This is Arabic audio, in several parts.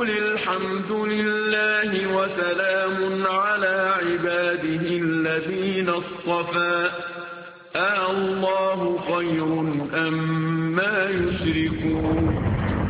وقل الحمد لله وسلام على عباده الذين اصطفى الله خير أما يشركون.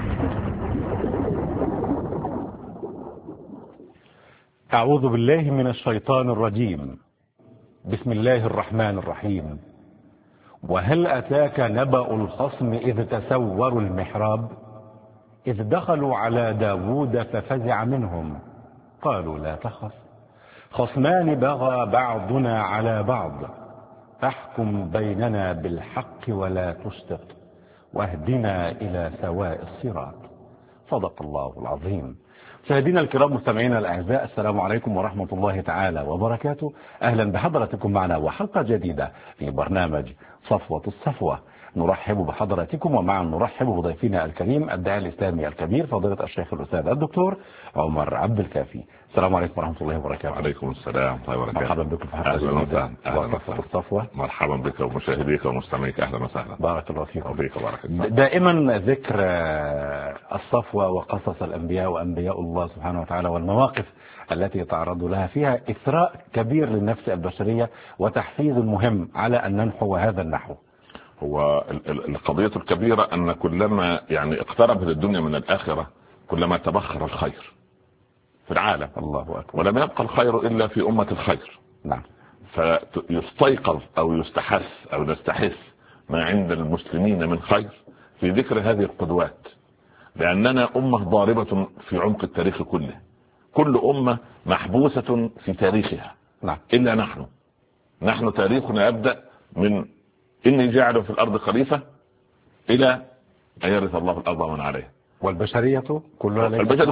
أعوذ بالله من الشيطان الرجيم. بسم الله الرحمن الرحيم. وهل أتاك نبأ الخصم إذ تسوروا المحراب إذ دخلوا على داود ففزع منهم قالوا لا تخف خصمان بغى بعضنا على بعض فاحكم بيننا بالحق ولا تشطط واهدنا إلى سواء الصراط. صدق الله العظيم. مشاهدينا الكرام مستمعينا الأعزاء، السلام عليكم ورحمة الله تعالى وبركاته. أهلا بحضراتكم معنا وحلقة جديدة في برنامج صفوة الصفوة. نرحب بحضراتكم ومعا نرحب بضيفنا الكريم الداعي الإسلامي الكبير فضيلة الشيخ الأستاذ الدكتور عمر عبد الكافي. السلام عليكم ورحمة الله وبركاته. وعليكم السلام ورحمة الله وبركاته. مرحبا بكم في حلقة جديدة وصفوة الصفوة. مرحبا بك ومشاهديك ومستمعيك، أهلا وسهلا. بارك الله فيكم. وفيك بارك الله. دائما ذكر الصفوة وقصص الأنبياء وأنبياء الله سبحانه وتعالى والمواقف التي تعرض لها فيها إثراء كبير للنفس البشرية وتحفيز مهم على أن ننحو هذا النحو. هو القضية الكبيرة أن كلما اقتربت الدنيا من الآخرة كلما تبخر الخير في العالم. الله أكبر. ولم يبقى الخير إلا في أمة الخير. نعم. فيستيقظ أو يستحث أو نستحث ما عند المسلمين من خير في ذكر هذه القدوات، لأننا أمة ضاربة في عمق التاريخ كله. كل أمة محبوسة في تاريخها. نعم. إلا نحن تاريخنا يبدأ من إني جاعل في الأرض خليفة إلى أن يرث الله الأرض ومن عليها. والبشرية كلها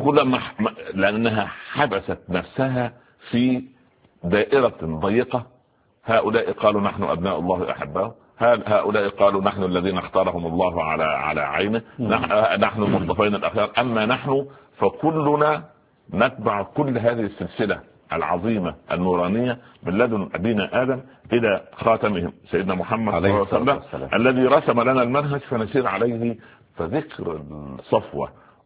لأنها حبست نفسها في دائرة ضيقة. هؤلاء قالوا نحن أبناء الله أحباؤه، هؤلاء قالوا نحن الذين اختارهم الله على عينه، نحن المصطفين الأخيار. أما نحن فكلنا نتبع كل هذه السلسلة العظيمة النورانية من لدن أبينا آدم إلى خاتمهم سيدنا محمد صلى الله عليه وسلم الذي رسم لنا المنهج فنسير عليه. فذكر الصفوة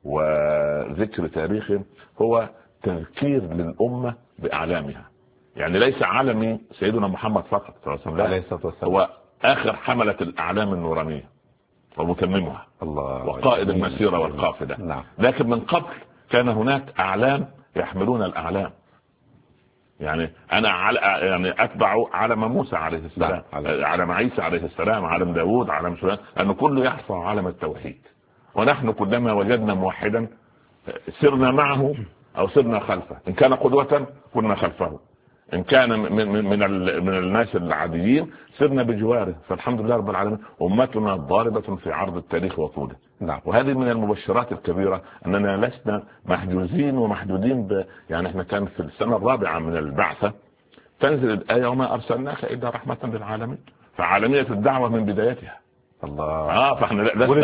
وذكر تاريخهم هو تذكير للأمة بأعلامها. يعني ليس عالمي سيدنا محمد فقط صلى الله عليه وسلم، هو آخر حملة الأعلام النورانية ومتممها وقائد المسيرة والقافلة. نعم. لكن من قبل كان هناك أعلام يحملون الأعلام. يعني أنا أتبع علم موسى عليه السلام، علم عيسى عليه السلام، علم داود، علم سليمان، أن كله يحفظ علم التوحيد. ونحن كلما وجدنا موحدا سرنا معه أو سرنا خلفه. إن كان قدوة كنا خلفه، إن كان من الناس العاديين سرنا بجواره. فالحمد لله رب العالمين أمتنا ضاربة في عرض التاريخ وطوله. نعم. وهذه من المبشرات الكبيرة أننا لسنا محجوزين ومحدودين يعني إحنا كان في السنة الرابعة من البعثة تنزل الآية وما أرسلناك إلا رحمة للعالمين. فعالمية الدعوة من بدايتها. الله. فإحنا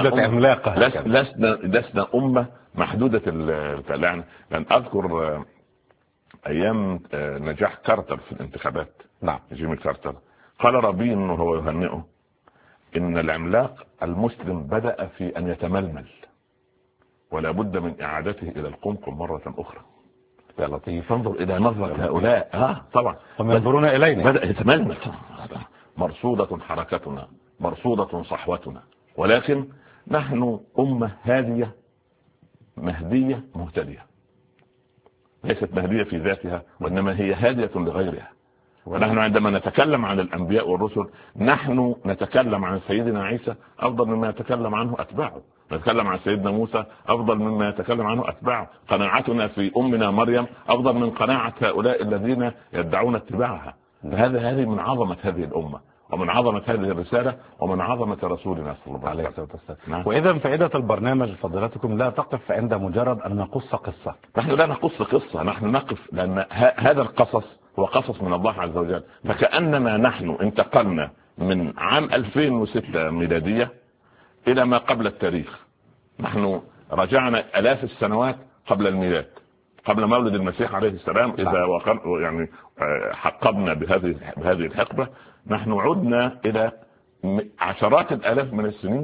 لسنا أمة محدودة يعني أذكر أيام نجاح كارتر في الانتخابات. نعم. جيمي كارتر قال رابين وهو يهنئه إن العملاق المسلم بدأ في أن يتململ ولا بد من إعادته إلى القمقم مرة أخرى. يا لطيف. فانظر إلى نظرة هؤلاء. طبعا هم ينظرون إلينا. بدأ يتململ. مرصودة حركتنا، مرصودة صحوتنا، ولكن نحن أمة هادية مهدية مهتدية. ليست مهدية في ذاتها وإنما هي هادية لغيرها. ونحن عندما نتكلم عن الأنبياء والرسل نحن نتكلم عن سيدنا عيسى أفضل مما يتكلم عنه أتباعه، نتكلم عن سيدنا موسى أفضل مما يتكلم عنه أتباعه. قناعتنا في أمنا مريم أفضل من قناعة هؤلاء الذين يدعون اتباعها. هذه من عظمة هذه الأمة ومن عظمة هذه الرسالة ومن عظمة رسولنا صلى الله عليه وسلم. وإذا فائدة البرنامج فضيلتكم لا تقف عند مجرد أن نقص قصة. نحن لا نقص قصة، نحن نقف لأن هذا القصص هو قصص من الله عز وجل. فكأننا نحن انتقلنا من عام 2006 ميلادية إلى ما قبل التاريخ. نحن رجعنا آلاف السنوات قبل الميلاد، قبل مولد المسيح عليه السلام. إذا حقبنا بهذه الحقبة نحن عدنا إلى عشرات الآلاف من السنين.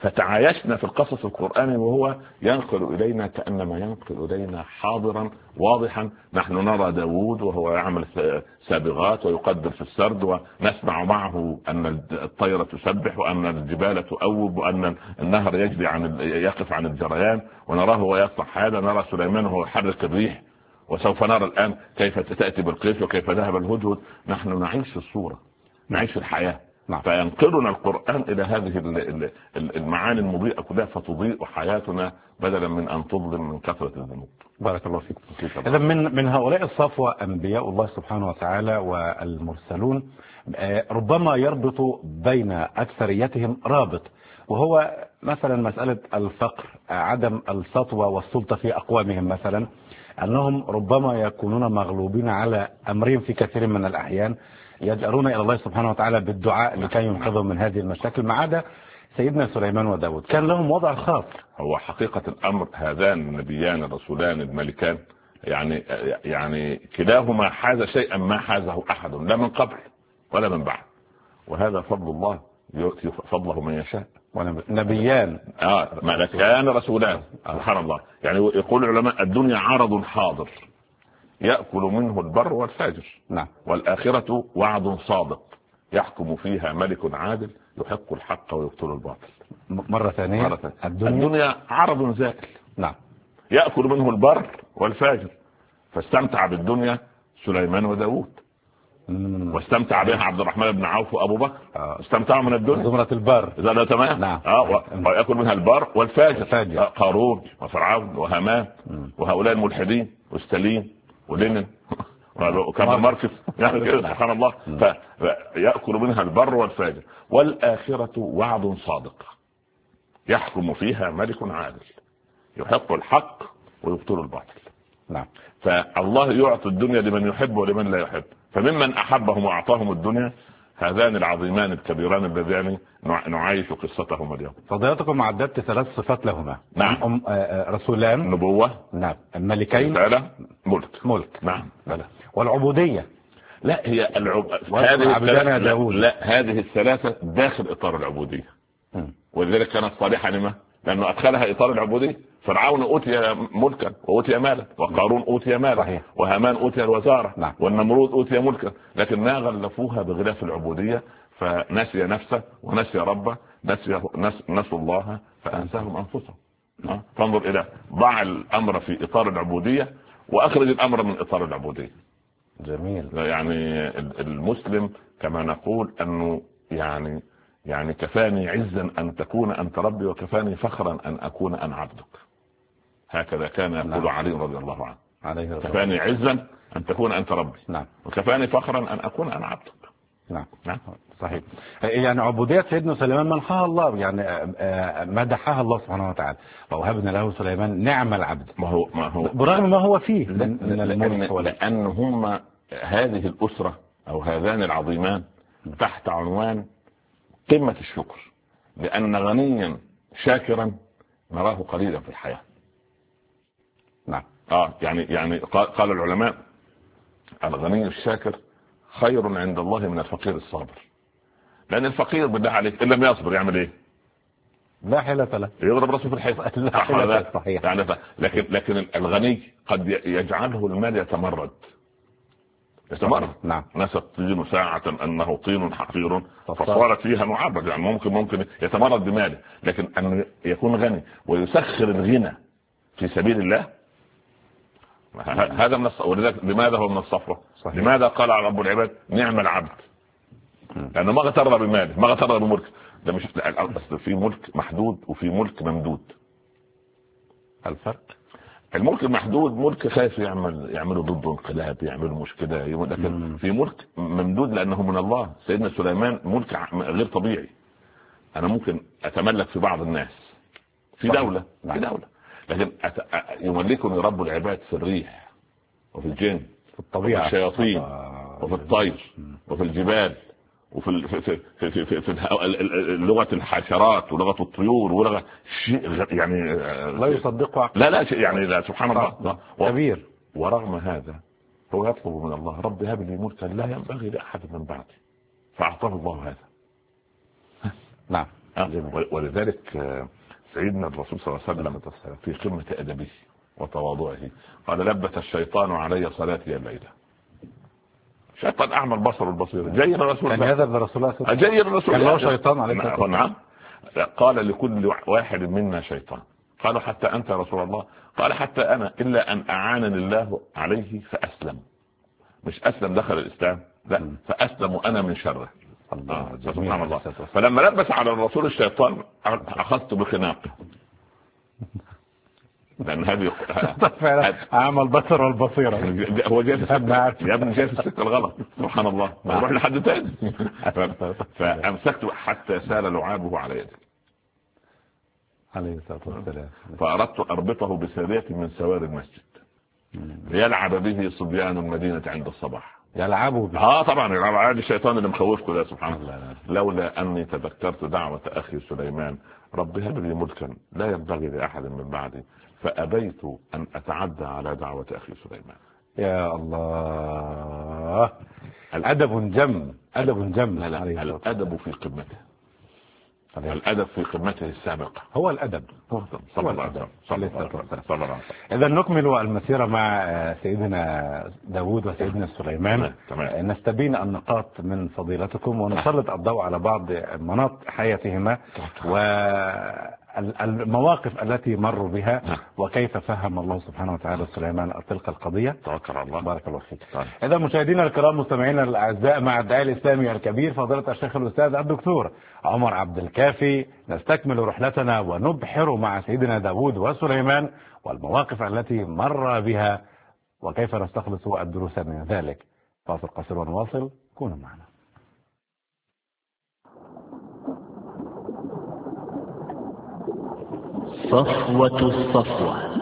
فتعايشنا في القصص القرآني وهو ينقل إلينا كأنما ينقل إلينا حاضرا واضحا. نحن نرى داود وهو يعمل سابغات ويقدر في السرد، ونسمع معه أن الطيرة تسبح وأن الجبال تؤوب وأن النهر يجري يقف عن الجريان، ونراه ويصنع هذا. نرى سليمان وهو يحرك الريح، وسوف نرى الآن كيف تأتي بالقيس وكيف ذهب الهدهد. نحن نعيش الصورة، نعيش الحياة. فينقلنا القرآن إلى هذه المعاني المضيئة كلها، فتضيء حياتنا بدلا من أن تظلم من كثرة الذنوب. بارك الله فيكم. إذا من هؤلاء الصفوة أنبياء الله سبحانه وتعالى والمرسلون، ربما يربط بين أكثريتهم رابط، وهو مثلا مسألة الفقر، عدم السطوة والسلطة في أقوامهم، مثلا أنهم ربما يكونون مغلوبين على أمرهم في كثير من الأحيان، يجأرون إلى الله سبحانه وتعالى بالدعاء لكي ينقذهم من هذه المشاكل. ما عدا سيدنا سليمان وداود كان لهم وضع خاص. هو حقيقة الأمر هذان النبيان الرسولان الملكان يعني كلاهما حاز شيئا ما حازه أحد، لا من قبل ولا من بعد، وهذا فضل الله يؤتي فضله من يشاء. نبيان ملكان رسولان، سبحان الله. يعني يقول العلماء الدنيا عرض حاضر يأكل منه البر والفاجر، والآخرة وعد صادق يحكم فيها ملك عادل يحق الحق ويبطل الباطل. مرة ثانية الدنيا عرض زائل، يأكل منه البر والفاجر. فاستمتع بالدنيا سليمان وداود، واستمتع بها عبد الرحمن بن عوف وأبو بكر. استمتعوا من الدنيا زمرة البر، إذا تمام. ويأكل منها البر والفاجر، قارون وفرعون وهامان وهؤلاء الملحدين وستالين ولينين وكارل ماركس، يعني كده سبحان الله. فيأكل منها البر والفاجر، والآخرة وعد صادق يحكم فيها ملك عادل يحق الحق ويبطل الباطل. فالله يعطي الدنيا لمن يحب ولمن لا يحب، فممن أحبهم وأعطاهم الدنيا هذان العظيمان الكبيران اللذان نعايش قصتهم اليوم. فضيلتكم عددت 3 صفات لهما. رسولان، نبوة، الملكين، ملك. والعبودية. لا، هي هذه الثلاثة داخل إطار العبودية، ولذلك كانت صالحة لما؟ لأنه أدخلها إطار العبودية. فرعون أوتي ملكا وأوتي مالا، وقارون أوتي مالا، وهامان أوتي الوزارة، والنمرود أوتي ملكا، لكن ما غلفوها بغلاف العبودية، فنسي نفسه ونسي ربه، نسوا الله فأنساهم أنفسهم. فانظر إلى ضع الأمر في إطار العبودية وأخرج الأمر من إطار العبودية. جميل. يعني المسلم كما نقول أنه يعني كفاني عزا أن تكون أنت ربي، وكفاني فخرا أن أكون أنا عبدك. هكذا كان يقول علي رضي الله عنه. كفاني عزا أن تكون أنت ربي، وكفاني فخرا أن أكون أنا عبدك. صحيح. يعني عبودية سيدنا سليمان منحها الله، يعني مدحها الله سبحانه وتعالى، ووهبنا له سليمان نعم العبد. ما هو برغم ما هو فيه من الملك، لأن هم هذه الأسرة أو هذان العظيمان تحت عنوان قمة الشكر، لأن غنيا شاكرا نراه قليلا في الحياة. يعني قال العلماء الغني الشاكر خير عند الله من الفقير الصابر. لأن الفقير بالله عليك إن لم يصبر يعمل إيه؟ لا حيلة له، يضرب رأسه في الحيط. صحيح. يعني لكن الغني قد يجعله المال يتمرد. ناس الطين ساعة أنه طين حقير فصارت فيها معبد. يعني ممكن يتمرد بماله، لكن أن يكون غني ويسخر الغنى في سبيل الله، هذا من ولذلك لماذا هو من الصفوة؟ لماذا قال على رب العباد نعم العبد؟ لأنه ما اغتر بماله، ما اغتر بملك. ده مش أصل في ملك محدود وفي ملك ممدود. الفرق الملك المحدود ملك خايف يعملوا ضده انقلاب، يعملوا مشكلة، لكن في ملك ممدود لأنه من الله. سيدنا سليمان ملك غير طبيعي. أنا ممكن أتملك في بعض الناس في دولة، لكن يملكني رب العباد في الريح وفي الجن في الطبيعة، وفي الشياطين وفي الطير وفي الجبال وفي في لغة الحشرات ولغة الطيور ولغة شيء يعني لا يصدقه. لا شيء يعني لا سبحان الله كبير. ورغم هذا هو يطلب من الله رب هب لي ملكا لا ينبغي لأحد من بعدي، فأعطاه الله هذا. ولذلك سيدنا الرسول صلى الله عليه وسلم في قمة أدبه وتواضعه قال لبت الشيطان علي صلاتي الليلة. شيطان أعمى البصر والبصيرة جاي الرسول كان هذا الرسول جاي الرسول كان له شيطان عليه. نعم. قال لكل واحد منا شيطان. قالوا حتى أنت يا رسول الله؟ قال حتى أنا، إلا أن أعانني الله عليه فأسلم. مش أسلم دخل الإسلام، لا، فأسلم أنا من شره. سبحان الله. فلما لبس على الرسول الشيطان أخذت بخناقه، لأن هذه أعمى البصر والبصيرة. هو جاي في السكة يا ابني، جاي في السكة الغلط. سبحان الله. نروح لحد تاني. فأمسكته حتى سال لعابه على يدي عليه الصلاة والسلام. فأردت أربطه بسارية من سوار المسجد ليلعب به صبيان المدينة عند الصباح. يلعبوا به؟ طبعا يلعب عادي. الشيطان اللي مخوفكم ده سبحان الله. لولا أني تذكرت دعوة أخي سليمان رب هب لي ملكا لا ينبغي لأحد من بعدي فأبيت أن أتعدى على دعوة أخي سليمان. يا الله، الأدب جم. الأدب في قمته، الأدب في قمته السابقة هو الأدب. صلى الله عليه وسلم. إذا نكمل المسيرة مع سيدنا داود وسيدنا سليمان. نستبين النقاط من فضيلتكم ونسلط الضوء على بعض مناط حياتهما والمواقف التي مروا بها وكيف فهم الله سبحانه وتعالى سليمان تلك القضية. توكل على الله. بارك الله فيك. إذا مشاهدينا الكرام مستمعينا الأعزاء مع الداعية الإسلامي الكبير فضيلة الشيخ الأستاذ الدكتور عمر عبد الكافي نستكمل رحلتنا ونبحر مع سيدنا داود وسليمان والمواقف التي مر بها وكيف نستخلص الدروس من ذلك. فاصل قصير ونواصل، كونوا معنا. صفوة الصفوة.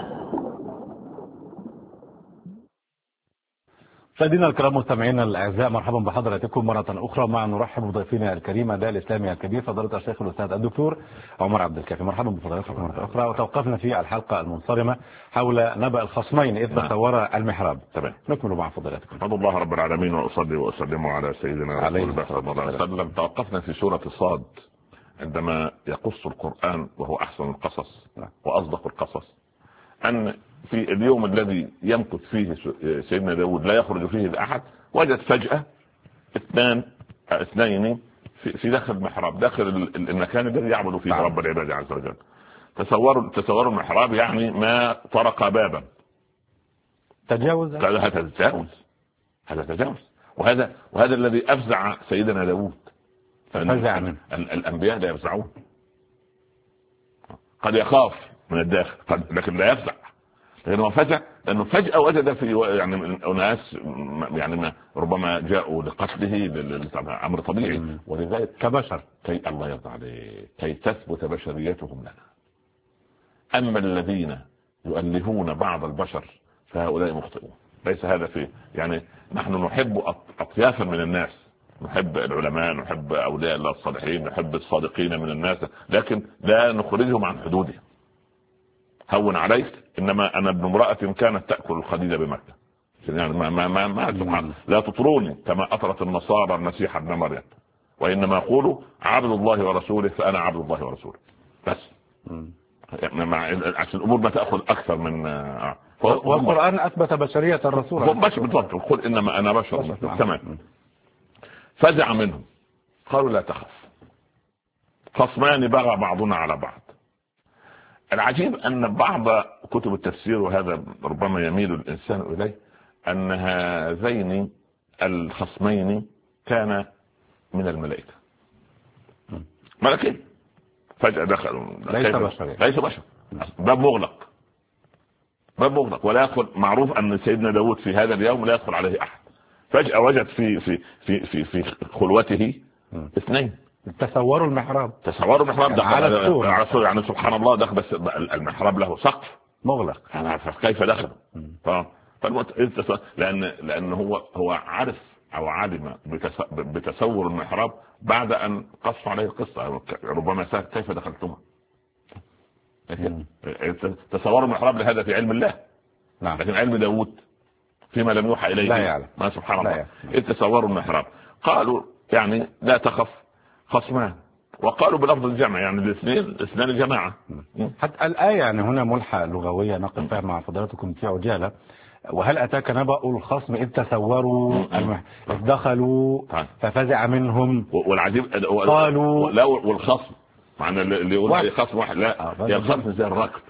مشاهدينا الكرام مستمعينا الاعزاء مرحبا بحضراتكم مره اخرى مع نرحب بضيفنا الكريم الداعي الاسلامي الكبير فضيله الشيخ الاستاذ الدكتور عمر عبد الكافي. مرحبا بفضيلتكم مره اخرى. وتوقفنا في الحلقه المنصرمه حول نبأ الخصمين اذ تصور المحراب. تمام. نكمل مع فضيلتكم. الحمد لله رب العالمين واصلي واسلم على سيدنا رسول الله صلى الله عليه وسلم. توقفنا في سوره صاد عندما يقص القرآن وهو أحسن القصص وأصدق القصص أن في اليوم الذي يمكث فيه سيدنا داود لا يخرج فيه لأحد وجد فجأة اثنين في داخل المحراب، داخل المكان الذي يعبد فيه رب العباد عز وجل. تصوروا المحراب يعني ما طرق بابا. تجاوز. هذا تجاوز. وهذا الذي أفزع سيدنا داود. الأنبياء لا يفزعون. قد يخاف من الداخل لكن لا يفزع، لأنه فزع لأنه فجأة وجد في يعني أناس يعني ربما جاءوا لقتله أمر طبيعي. ولذلك كبشر الله يرضى عليه كي تثبت بشريتهم لنا. أما الذين يؤلهون بعض البشر فهؤلاء مخطئون. ليس هذا فيه يعني نحن نحب أطيافا من الناس، نحب العلماء، نحب أولياء الله الصالحين، نحب الصادقين من الناس، لكن لا نخرجهم عن حدودهم. هون عليك، إنما أنا ابن امرأة كانت تأكل الخديد بمكة. يعني ما سبحان لا تطروني كما أطرت النصارى المسيح ابن مريم، وإنما يقولوا عبد الله ورسوله فأنا عبد الله ورسوله بس. عشان الأمور ما تأخذ أكثر من والقرآن أثبت بشرية الرسول. هم بشر بالضبط. قل إنما أنا بشر. تمام. فزع منهم قالوا لا تخف خصمان بغى بعضنا على بعض. العجيب أن بعض كتب التفسير وهذا ربما يميل الإنسان إليه أن هذين الخصمين كان من الملائكة ملكين فجأة دخلوا. ليس بشر. باب مغلق ولا يدخل. معروف أن سيدنا داود في هذا اليوم لا يدخل عليه أحد. فجأة وجد في خلوته اثنين. تصوروا المحراب على السور يعني سبحان الله دخل، بس المحراب له سقف مغلق. كيف دخلوا؟ لأن هو عرف أو علم بتصور المحراب بعد أن قص عليه القصة. ربما سأل كيف دخلتما. تصوروا المحراب لهذا في علم الله. لكن علم داود فيما لم يوحى إليه لا يعلم. ما سبحان الله. تصوروا المحراب قالوا يعني لا تخف خصمان وقالوا بلفظ الجمع، يعني الاثنان جماعة. حتى الآية يعني هنا ملحة لغوية نقف فيها مع فضلاتكم في عجالة. وهل أتاك نبأ الخصم إذ تسوروا إذ دخلوا ففزع منهم والعجيب قالوا لا والخصم معنى اللي يقول خصم واحد لا هي الخصم زي الركب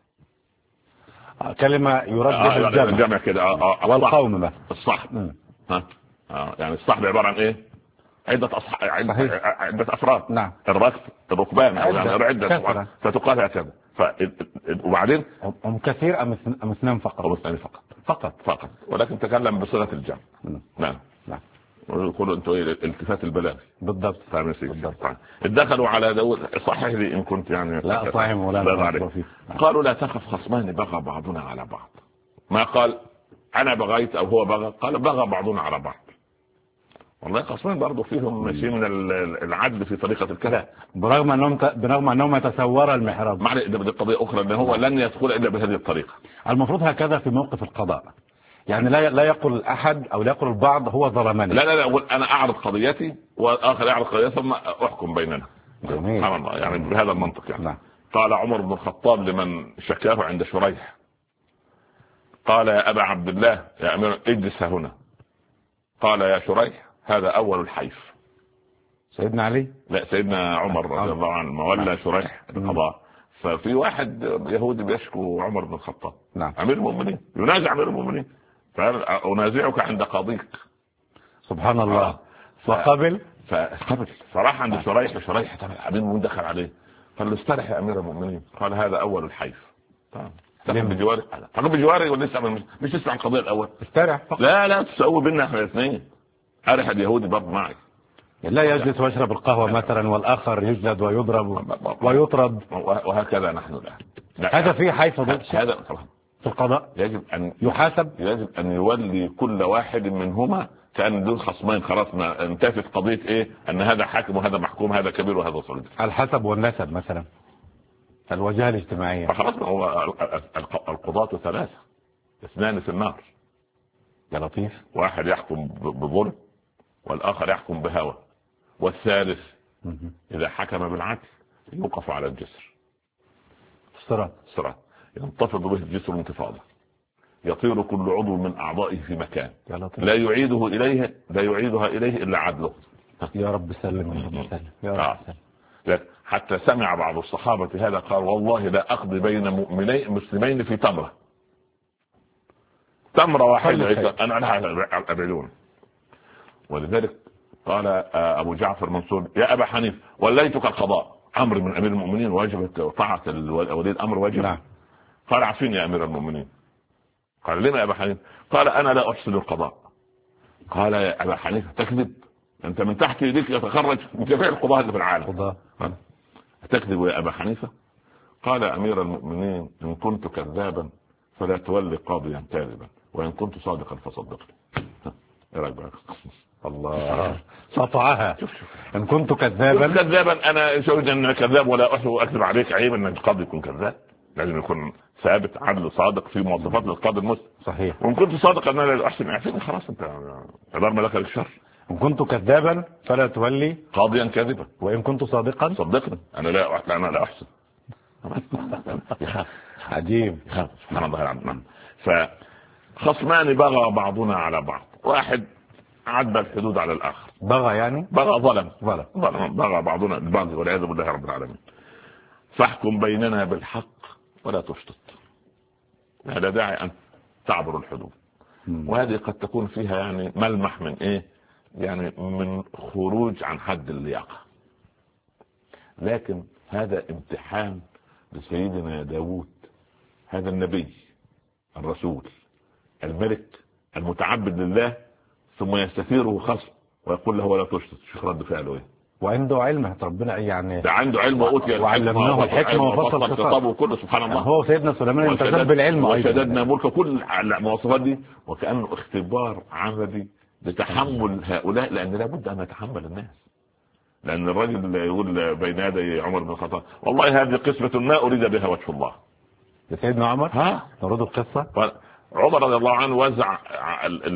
كلمة يرد بالجمع الجمع كده والقوم مثلا الصحب يعني الصحب عبارة عن ايه؟ عدة أفراد. نعم. الركب الركبان يعني عدة فتقال هكذا. وبعدين هم كثير أم اثنان فقط؟ أو اثنان فقط ولكن تكلم بصيغة الجمع. نعم. يقولوا انتوا ايه الالتفات البلاغي بالضبط. دخلوا على داود. صحيح لي ان كنت يعني لا صحيح ولا قالوا لا تخف خصمان بغى بعضنا على بعض. ما قال انا بغيت او هو بغى، قال بغى بعضنا على بعض. والله خصمان برضه فيهم شيء من العدل في طريقة الكلام برغم انهم يتسورا المحراب. معنى ده قضية اخرى ان هو لن يدخل الا بهذه الطريقة. المفروض هكذا في موقف القضاء، يعني لا يقول احد او لا يقول البعض هو ظلمني. لا انا اعرض قضيتي واخر يعرض قضيته ثم احكم بيننا. سبحان الله يعني بهذا المنطق يعني. نعم. قال عمر بن الخطاب لمن شكاه عند شريح، قال يا ابا عبد الله يا امير اجلس هنا. قال يا شريح هذا اول الحيف. سيدنا علي؟ لا سيدنا عمر رضي الله عنه مولى شريح القضاء. ففي واحد يهودي بيشكو عمر بن الخطاب. نعم. امير المؤمنين ينازع امير المؤمنين، فأنازعك عند قاضيك. سبحان الله. فقبل فراح عند شريح امير المؤمنين دخل عليه قال له استرح يا امير المؤمنين. قال هذا اول الحيف. تقوم بجواري ولسه مش تسمع القضيه الاول استرح فقط. لا تسوي بينا احنا الاثنين. ارح اليهودي برضه معي. لا يجلس ويشرب القهوه مثلا والاخر يجلد ويضرب ويطرد وهكذا نحن الان. هذا فيه حيث هذا طبعا في القضاء يجب ان يحاسب. يجب ان يولي كل واحد منهما كان دول خصمين خلاص انتهت قضيه ايه ان هذا حاكم وهذا محكوم، هذا كبير وهذا صغير. الحسب والنسب مثلا، الوجهه الاجتماعيه. فخلاص هو القضاة ثلاثه، اثنان في النار. يا لطيف. واحد يحكم بظلم والاخر يحكم بهوى والثالث اذا حكم بالعدل يوقف على الجسر. الصراط ينتفض به الجسر انتفاضه، يطير كل عضو من اعضائه في مكان لا يعيدها اليه الا عدله. يا رب سلم يا رب سلم يا رب سلم. حتى سمع بعض الصحابه هذا قال والله لا اقضي بين مسلمين في تمره واحده انا ابعدون. ولذلك قال ابو جعفر منصور يا ابا حنيفه وليتك القضاء، امر من امير المؤمنين واجبت طاعه ولي الامر واجب. نعم. قال عفين يا امير المؤمنين. قال لما يا ابا حنيفه؟ قال انا لا احسن القضاء. قال يا ابا حنيفه تكذب، انت من تحت يديك يتخرج من جميع القضاة اللي في العالم. تكذب يا ابا حنيفه؟ قال امير المؤمنين ان كنت كذابا فلا تولي قاضيا كاذبا وان كنت صادقا فصدقني. ايه رايك بقى؟ الله قطعها. ان كنت كذابا انا شهد ان كذاب ولا اكذب عليك. عيب ان القاضي يكون كذاب، لازم يكون ثابت عدل صادق في مواصفات للقاضي المسلم. صحيح. وان كنت صادقا انا لا احسن عارفين خلاص انت قدر ملك الشر. ان كنت كذابا فلا تولي قاضيا كاذبا وان كنت صادقا صدقني انا لا احسن. عجيب. سبحان الله العظيم. فخصمان بغى بعضنا على بعض، واحد عدى الحدود على الاخر. بغى يعني ظلم بغى بعضنا البعض والعياذ بالله رب العالمين. فاحكم بيننا بالحق ولا تشطط. لا داعي ان تعبر الحدود. وهذه قد تكون فيها يعني ملمح من ايه؟ يعني من خروج عن حد اللياقة. لكن هذا امتحان لسيدنا داود، هذا النبي الرسول الملك المتعبد لله، ثم يستثيره خصم ويقول له ولا تشطط. شوف رد فعله ايه؟ وعنده علم ربنا يعني ده عنده علم وعلمناه الحكمه وفصل خطابه كله. سبحان الله. هو سيدنا سليمان امتاز بالعلم وشددنا ملك كل المواصفات دي، وكأنه اختبار عملي لتحمل هؤلاء، لان لابد ان يتحمل الناس. لان الرجل يقول بين يدي عمر بن الخطاب والله هذه قسمة ما اريد بها وجه الله. سيدنا عمر نرد القصة. عمر رضي الله عنه وزع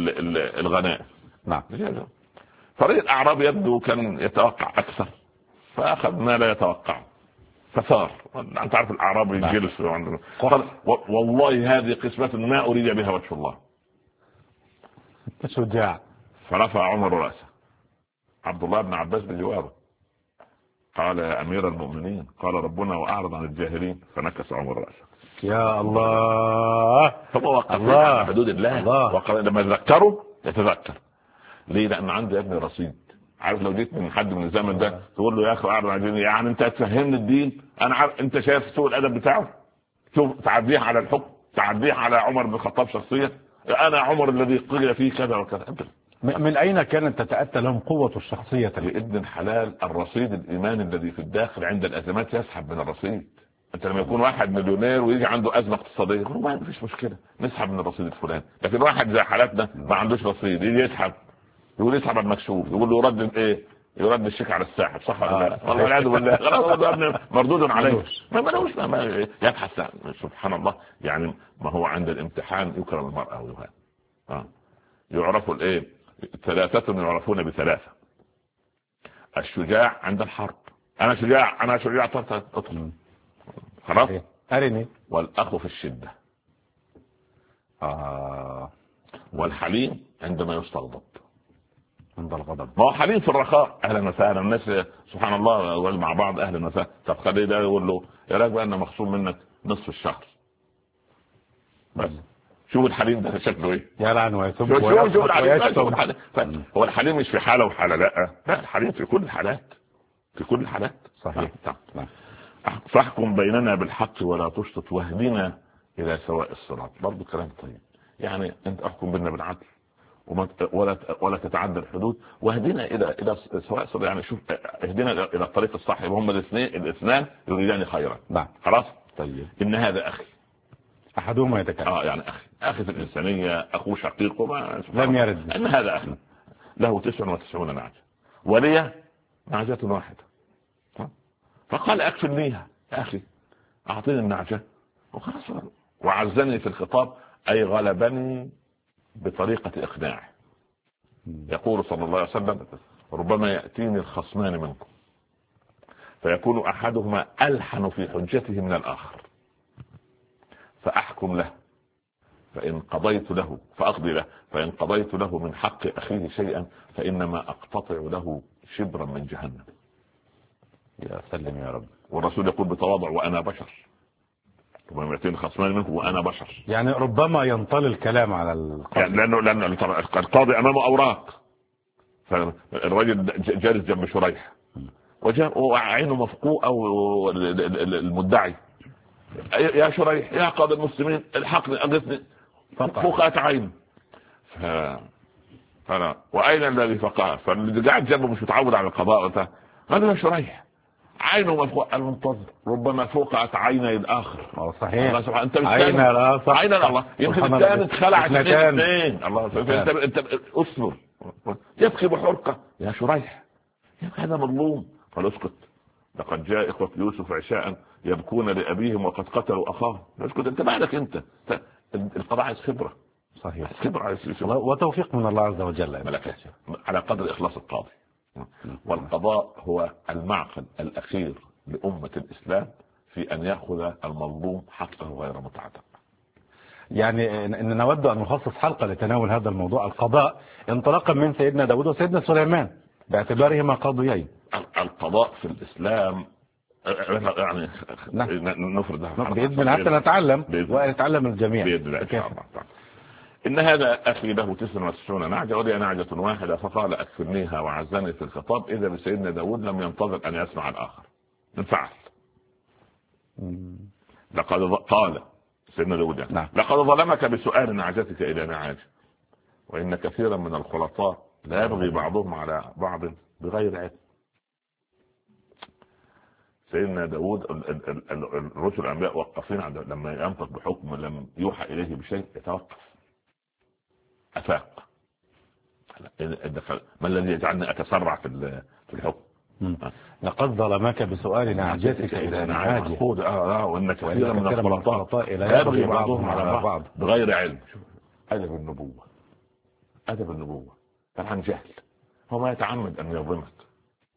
الغنائم. نعم. فريق الاعراب يبدو كان يتوقع اكثر، فاخذ ما لا يتوقعه فثار. انت عارف الاعرابي يجلس والله هذه قسمة ما اريد بها وجه الله. شجاع. فرفع عمر راسه، عبد الله بن عباس بجواره، قال يا امير المؤمنين قال ربنا واعرض عن الجاهلين، فنكس عمر راسه. يا الله. فهو وقف على حدود الله. لما يذكره يتذكر. ليه؟ لان عنده يا ابني رصيد. عارف لو جيت من حد من الزمن ده تقول له يا اخي اعرض عن الدين، يعني انت تفهمني الدين؟ انا عارف انت شايف سوء الادب بتاعه، شوف تعديه على الحكم، تعديه على عمر بن الخطاب شخصيا، انا عمر الذي قيل فيه كذا وكذا. من اين كانت تتاتى لهم قوه الشخصيه؟ بإذن الحلال الرصيد الايماني الذي في الداخل عند الازمات يسحب من الرصيد. انت لما يكون واحد مليونير ويجي عنده ازمه اقتصاديه يقول ما فيش مشكله نسحب من الرصيد الفلاني، لكن واحد زي حالاتنا ما عندوش رصيد يجي يسحب، يقول يسحب على المكشوف، يقول له يرد ايه؟ يرد الشيك على الساحب، صح ولا لا؟ والله والعياذ بالله خلاص مردود عليه. ما يبحث. سبحان الله. يعني ما هو عند الامتحان يكرم المرأة ويهان. يعرف الايه؟ ثلاثة يعرفون بثلاثة: الشجاع عند الحرب، انا شجاع تدخل خلاص أرني. والاخ في الشدة، والحليم عندما يستغضب. عند الغضب. ما هو حليم في الرخاء، اهلا وسهلا الناس سبحان الله مع بعض اهلا وسهلا. طب خليه ده يقول له يا راجل انا مخصوم منك نصف الشهر بس. شوف الحليم ده شكله ايه؟ يلعن ويسب شوف الحليم. هو الحليم مش في حاله وحاله، لا الحليم في كل الحالات، في كل الحالات. صحيح. فاحكم بيننا بالحق ولا تشطط واهدنا الى سواء الصراط. برضه كلام طيب. يعني انت احكم بيننا بالعدل ولا تتعدى الحدود، واهدنا الى سواء الصراط. يعني شوف اهدنا الى الطريق الصح. هم الاثنان يريدان خيرا. خلاص طيب. ان هذا اخي احدهما يتكلم. يعني اخي في الانسانيه، اخوه شقيقه ما لم يرد. ان هذا اخي له 99 نعجه ولي نعجه واحده. فقال اكفلنيها يا اخي، اعطيني النعجه وخلاص. وعزني في الخطاب اي غلبني بطريقه اقناعه. يقول صلى الله عليه وسلم ربما ياتيني الخصمان منكم فيكون احدهما الحن في حجته من الاخر، فاحكم له فان قضيت له فاقضي له، فان قضيت له من حق اخيه شيئا فانما اقتطع له شبرا من جهنم. يا سلم يا رب. والرسول يقول بتواضع وانا بشر، ربما يأتيني خصمان منكم وانا بشر. يعني ربما ينطلي الكلام على القاضي، يعني لانه القاضي امامه اوراق. فالرجل جالس جنب شريح وجاء وعينه مفقوءه المدعي يا شريح يا قاضي المسلمين الحقني اغثني، فقعت عيني. فانا واين الذي فقع؟ فاللي قاعد جنبه مش متعود على القضاء. قال يا شريح عينه مفقوء المنتظر ربما فوقعت عيني الاخر. صحيح. انت عين الاخر عين الله يمكن الثاني اتخلع اثنين. الله انت اصبر يبكي بحرقه يا شريح هذا مظلوم. قال اسكت لقد جاء اخوة يوسف عشاء يبكون لابيهم وقد قتلوا اخاه. اسكت انت مالك انت. القضاء عايز خبره. صحيح. خبره عايز وتوفيق من الله عز وجل ملكات على قدر اخلاص القاضي. والقضاء هو المعقد الاخير لامه الاسلام في ان ياخذ المظلوم حقه غير متعدى. يعني ان نود ان نخصص حلقه لتناول هذا الموضوع، القضاء انطلاقا من سيدنا داود وسيدنا سليمان باعتبارهما قاضيين. القضاء في الاسلام يعني نفرضها باذن الله حتى نتعلم ونتعلم الجميع باذن الله ان شاء الله. إن هذا أخي له 99 نعجة ولي نعجة واحدة فقال أكفرنيها وعزني في الخطاب. إذا بسيدنا داود لم ينتظر أن يسمع الآخر انفعل. لقد قال سيدنا داود لقد ظلمك بسؤال نعجتك إلى نعاجة وإن كثيرا من الخلطاء لا يبغي بعضهم على بعض بغير علم. سيدنا داود الرسل الأنبياء وقفين لما ينطق بحكم لم يوحى إليه بشيء يتوقف. أفاق ما الذي يجعلني أتسرع في الحكم؟ لقد ظلمك بسؤال نعجتك إلى نعاجه وإن كثيرا من الخلطاء لا يبغي بعضهم على بعض بغير علم. أدب النبوة كان عن جهل. هو ما يتعمد أن يظلمك،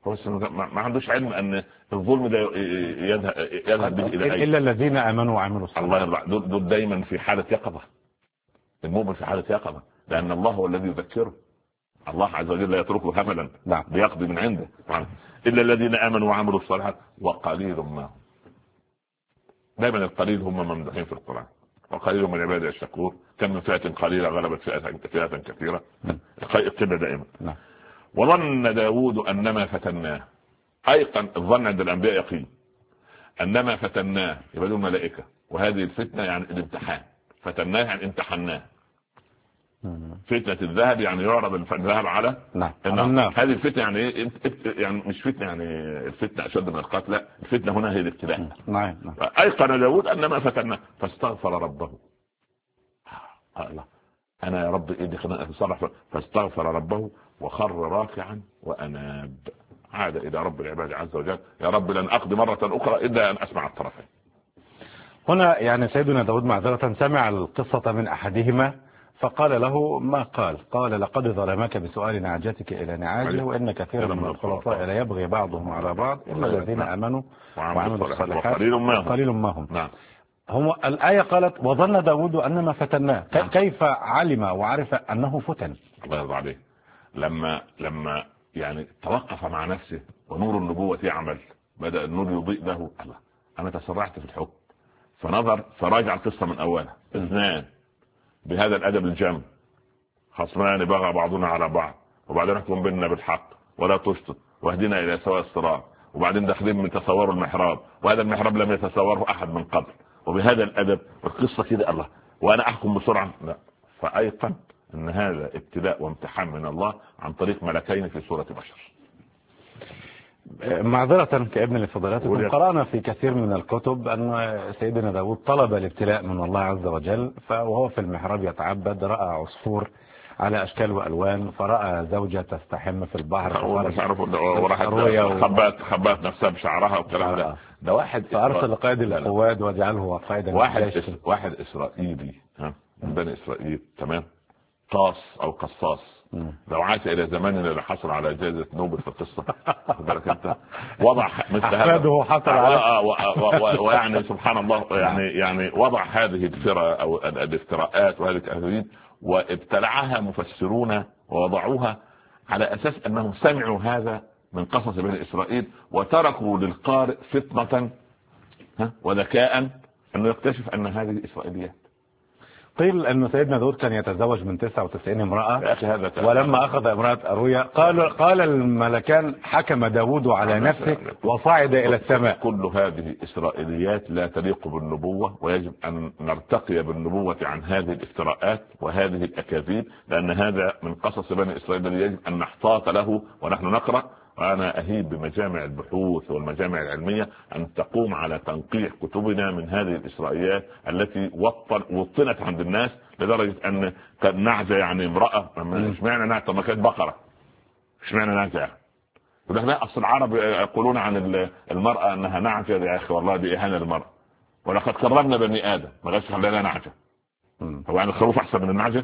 ما عندوش علم ان الظلم ده يذهب به الى الا الذين امنوا وعملوا الصالحات. الله يرضى. دول دايما في حاله يقظه. المؤمن في حاله يقظه، لان الله هو الذي يذكره. الله عز وجل لا يتركه هملا، بيقضي من عنده. الا الذين امنوا وعملوا الصالحات وقليل ما هم. دايما القليل هم ممدوحين في القران. وقليل من عبادي الشكور، كم من فئة قليلة غلبت فئة كثيرة. كده دائما. وظن داود أنما فتناه، أيقن الظن عند الأنبياء يقين، أنما فتناه يبقى له ملائكة، وهذه الفتنة يعني الامتحان. فتناه يعني امتحناه. فتنة الذهب يعني يعرض الذهب على هذه الفتنة. يعني ايه؟ يعني مش فتنة يعني الفتنة أشد من القتل، لا، الفتنة هنا هي الابتلاء. أيقن داود أنما فتناه فاستغفر ربه. الله، أنا يا رب إيه خلينا أتصرف. فاستغفر ربه وخر راكعا وأناب، عاد إلى رب العباد عز وجل. يا رب لن أقضي مرة أخرى إلا أن أسمع الطرفين. هنا يعني سيدنا داود معذرة سمع القصة من أحدهما فقال له ما قال لقد ظلمك بسؤال نعجتك إلى نعاجه وإن كثيرا من الخلطاء لا يبغي بعضهم على بعض إلا الذين آمنوا وعملوا الصالحات قليل ما هم. هم الآية قالت وظن داود أنما فتناه. كيف علم وعرف أنه فتن؟ الله يرضى عليه. لما يعني توقف مع نفسه ونور النبوة يعمل، بدأ النور يضيء له. الله، أنا تسرعت في الحكم. فنظر فراجع القصة من أولها. اثنان بهذا الأدب الجم، خصمان بغى بعضنا على بعض، وبعدين احكم بيننا بالحق ولا تشطط واهدنا إلى سواء الصراط، وبعدين داخلين من تصوروا المحراب وهذا المحراب لم يتصوره أحد من قبل، وبهذا الأدب القصة كده. الله، وأنا أحكم بسرعة؟ لا. فأيقن أن هذا ابتلاء وامتحان من الله عن طريق ملكين في صورة بشر. معذرة كابن لفضيلتكم، قرأنا في كثير من الكتب أن سيدنا داود طلب الابتلاء من الله عز وجل، وهو في المحراب يتعبد رأى عصفور على أشكال وألوان، فرأى زوجة تستحم في البحر وراحت خبات نفسها بشعرها والكلام ده واحد فأرسل قائد القواد وجعله قائدا. واحد إسرائيلي من بني إسرائيل، تمام، قاص أو قصاص. لو عاش الى زماننا اللي حصل على جائزة نوبل في القصة بالك انت، وضع مثل هذا حصل على ويعني سبحان الله يعني وضع هذه الفرق او الافتراءات وهذه الأكاذيب وابتلعها مفسرون ووضعوها على اساس انهم سمعوا هذا من قصص بني اسرائيل وتركوا للقارئ فطنة وذكاء انه يكتشف ان هذه اسرائيليات. قيل أن سيدنا داود كان يتزوج من 99 امرأة، ولما أخذ امرأة أرويا قال الملكان حكم داود على نفسه وصعد إلى السماء. كل هذه إسرائيليات لا تليق بالنبوة، ويجب أن نرتقي بالنبوة عن هذه الافتراءات وهذه الأكاذيب، لأن هذا من قصص بني إسرائيل الذي يجب أن نحتاط له ونحن نقرأ. وأنا أهيب بمجامع البحوث والمجامع العلمية أن تقوم على تنقيح كتبنا من هذه الإسرائيليات التي وطنت عند الناس لدرجة أن كان نعجة يعني امرأة. اشمعنى نعجة؟ ما كانت بقرة، اشمعنى نعجة؟ يقول لك لا، أصل العرب يقولون عن المرأة أنها نعجة. يا أخي والله دي إهانة للمرأة، ولقد كرمنا بني آدم، ما قالش خلينا نعجة. هو يعني الخروف أحسن من النعجة؟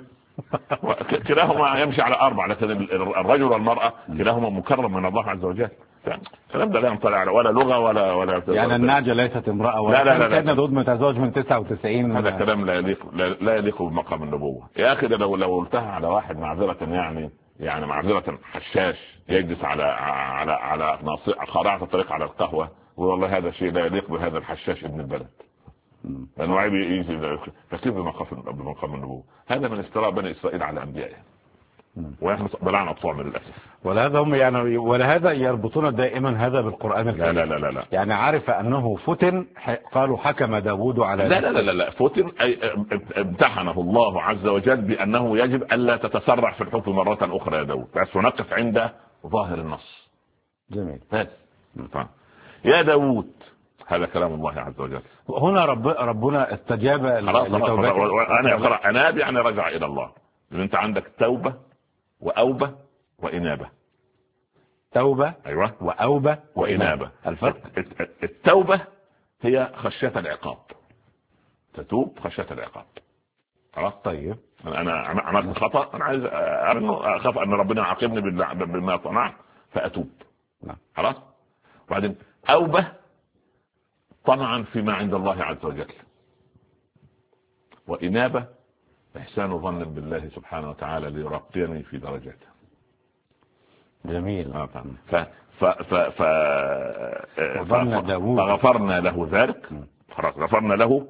كلاهما يمشي على أربع، لكن الرجل والمرأة كلاهما مكرم من الله عز وجل. الكلام ده لا ينطلع على ولا لغة ولا يعني النعجة ليست امرأة ولا كان داود متزوج من 99. هذا كلام لا يليق بمقام النبوة يا أخي. ده لو قلتها على واحد معذرة يعني معذرة حشاش يجلس على خراعة الطريق على القهوة، والله هذا شيء لا يليق بهذا الحشاش ابن البلد، لأنه عيب يجي تكيف بمقام النبوة. هذا من استراء بني إسرائيل على أنبيائهم، ونحن بلعنا الطعم للأسف. ولهذا هم يعني ولهذا يربطون دائما هذا بالقرآن الكريم. لا يعني عرف أنه فتن، قالوا حكم داود على لا فتن أي امتحنه الله عز وجل بأنه يجب ألا تتسرع في الحكم مرة أخرى يا داود، بس نقف عند ظاهر النص. جميل. يا داود، هذا كلام الله عز وجل. هنا ربنا استجاب لتوبته. أنا يعني رجع إلى الله. أنت عندك توبة وأوبة وإنابة. توبة، أيوة، وأوبة وإنابة. الفرق التوبة هي خشية العقاب، تتوب خشية العقاب. خلاص، طيب أنا عملت خطأ، أنا عايز أخاف أن ربنا يعاقبني بما صنعت فأتوب. نعم. خلاص. وبعدين أوبه طمعا فيما عند الله عز وجل، وإنابة إحسان ظن بالله سبحانه وتعالى ليرقيني في درجاته. جميل. فغفرنا له ذلك، خلاص غفرنا له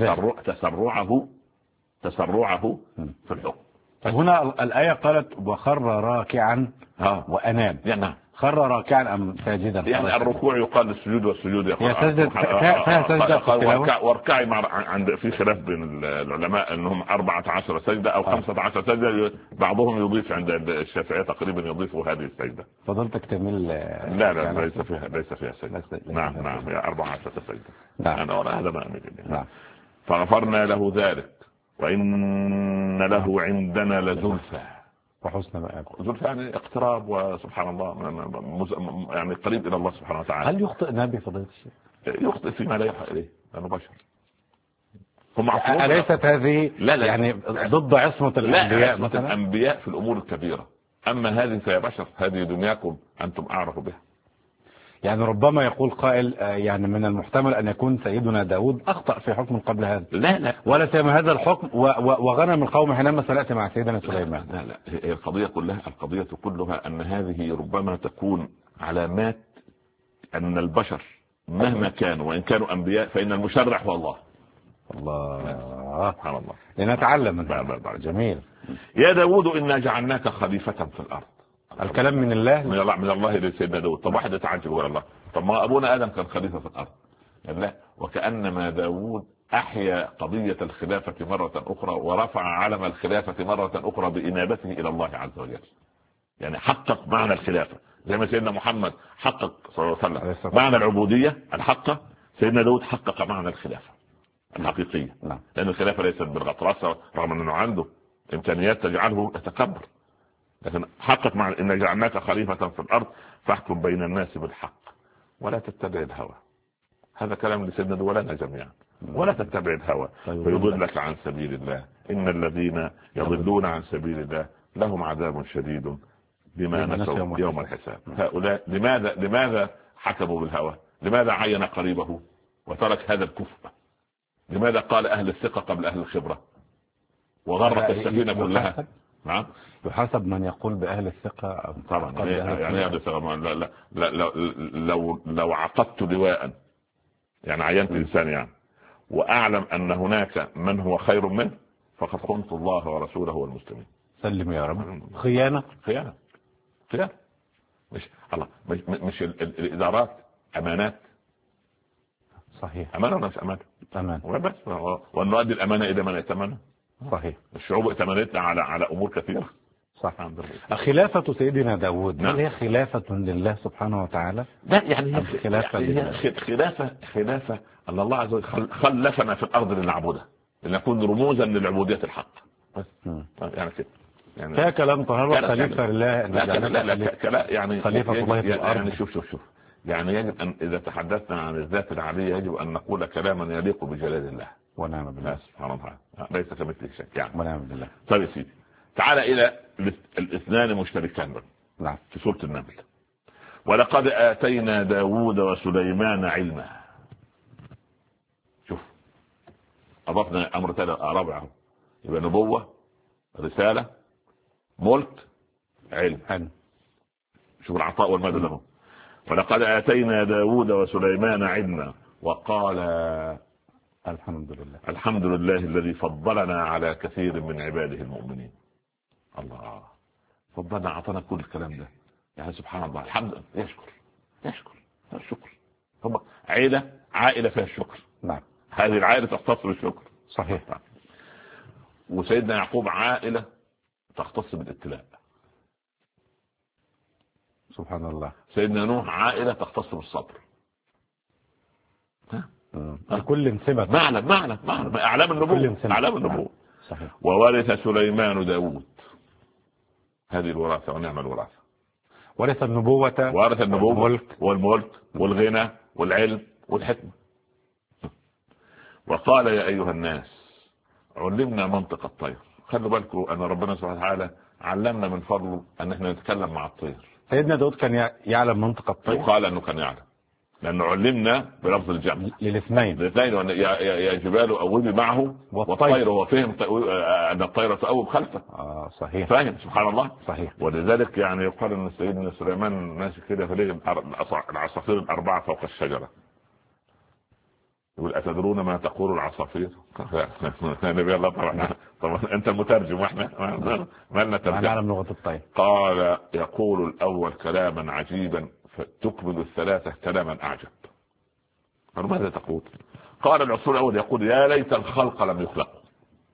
تسرعه في الحكم. هنا الآية قالت وخر راكعا وأناب. نعم. خر راكعا أم ساجدا؟ يعني الركوع يقال السجود والسجود يقال فيها سجدة. واركعي عند في خلاف بين العلماء انهم 14 سجدة او 15 سجدة، بعضهم يضيف عند الشافعية تقريبا يضيفوا هذه السجدة. فضلتك تميل؟ لا ليس فيها سجدة. نعم هي 14 سجدة. نعم. انا هذا ما اميل. نعم. فغفرنا له ذلك وإن له عندنا لزلفى وحسن مآب. زلفى يعني اقتراب، وسبحان الله يعني قريب إلى الله سبحانه وتعالى. هل يخطئ نبي فضيلة الشيخ؟ يخطئ فيما لا يوحى إليه لأنه بشر. أليست هذه لا يعني ضد عصمة الأنبياء؟ لا، مثلا الأنبياء في الأمور الكبيرة، أما هذه فهي بشر، هذه دنياكم أنتم أعرف بها. يعني ربما يقول قائل يعني من المحتمل أن يكون سيدنا داود أخطأ في حكم قبل هذا. لا ولا سيما هذا الحكم وغنم القوم حينما سلأت مع سيدنا سليمان. لا هي القضية كلها أن هذه ربما تكون علامات أن البشر مهما كانوا وإن كانوا أنبياء فإن المشرع هو الله. سبحان الله. لنتعلم من جميل. يا داود إنا جعلناك خليفة في الأرض. الكلام من الله من الله لسيدنا داود. طب واحد يتعجب ولا الله؟ طب ما أبونا آدم كان خليفة في الأرض. لا، وكأنما داود أحيا قضية الخلافة مرة أخرى ورفع علم الخلافة مرة أخرى بإنابته إلى الله عز وجل. يعني حقق معنى الخلافة زي ما سيدنا محمد حقق صلى الله عليه وسلم معنى العبودية الحقة، سيدنا داود حقق معنى الخلافة الحقيقية. لأن الخلافة ليست بالغطرسة رغم أنه عنده إمكانيات تجعله يتكبر، لكن حقق مع إن جعلناك خليفة في الأرض فاحكم بين الناس بالحق ولا تتبع الهوى. هذا كلام لسيدنا ولنا جميعا. ولا تتبع الهوى فيضلك عن سبيل الله، إن الذين يضلون عن سبيل الله لهم عذاب شديد بما نسوا يوم الحساب. هؤلاء لماذا حكموا بالهوى؟ لماذا عين قريبه وترك هذا الكفء؟ لماذا قال أهل الثقة قبل أهل الخبرة وغرق السفينة كلها؟ نعم. يحاسب من يقول بأهل الثقة طبعا. يعني أهل الثقة لو عقدت لواء يعني عينت إنسان يعني وأعلم أن هناك من هو خير منه فقد خنت الله ورسوله والمسلمين. سلم يا رب. خيانة. مش الإدارات أمانات. صحيح. أمانة ولا مش أمانة؟ وبس. ونؤدي الأمانة إلى من يتمنى. صحيح. الشعوب ائتمنتنا على أمور كثيرة. صح. خلافة سيدنا داود هل هي خلافة لله سبحانه وتعالى؟ لا يعني هي خلافة أن الله عز وجل خلفنا في الأرض لنعبده لنكون رموزا للعبودية الحق. بس يعني كده. يعني فيها كلام طهارة خليفة لله. لا يعني خليفة الله في الأرض. يعني شوف يعني يجب أن إذا تحدثنا عن الذات العلية يجب أن نقول كلاما يليق بجلال الله. ونعم بالله سبحانه وتعالى ليس كمثله شيء يعني. ونعم بالله. طيب يا سيدي تعال إلى الاثنان مشتركان بقى. نعم. في سورة النمل ولقد آتينا داود وسليمان علما. شوف أضفنا أمر رابع يبقى نبوة رسالة ملك علم. شوف العطاء والمدى له. ولقد آتينا داود وسليمان علما وقال الحمد لله الذي فضلنا على كثير من عباده المؤمنين. الله فضلنا أعطانا كل الكلام ده يعني سبحان الله. الحمد لله. يشكر الشكر. هم عائلة فيها الشكر. نعم. هذه العائلة تختص بالشكر. صحيح. وسيدنا يعقوب عائلة تختص بالابتلاء. سبحان الله. سيدنا نوح عائلة تختص بالصبر. الكل سمة. معنى أعلام النبوة. صحيح. وورث سليمان داود. هذه الوراثة ونعم الوراثة. ورث النبوة والملك والغنى والعلم والحكمة. وقال يا أيها الناس علمنا منطق الطير. خلوا بالكم أن ربنا سبحانه وتعالى علمنا من فضله أن احنا نتكلم مع الطير. سيدنا داود كان يعلم منطق الطير؟ يقال انه كان يعلم، لانه علمنا بلفظ الجمع للاثنين، يا جبال اوبي معه والطير، هو فهم ان الطير تؤوب خلفه. صحيح، فاهم سبحان الله. صحيح. ولذلك يعني يقال ان سيدنا سليمان ماشي كده فليه العصافير الاربعه فوق الشجره، يقول اتدرون ما تقول العصافير؟ نبي الله طبعا انت المترجم واحنا ما لنا ترجمه، نعلم لغه الطير. قال يقول الاول كلاما عجيبا فتكمل الثلاثه كلاما اعجب. قالوا ماذا تقول؟ قال العصفور الاول يقول يا ليت الخلق لم يخلقوا.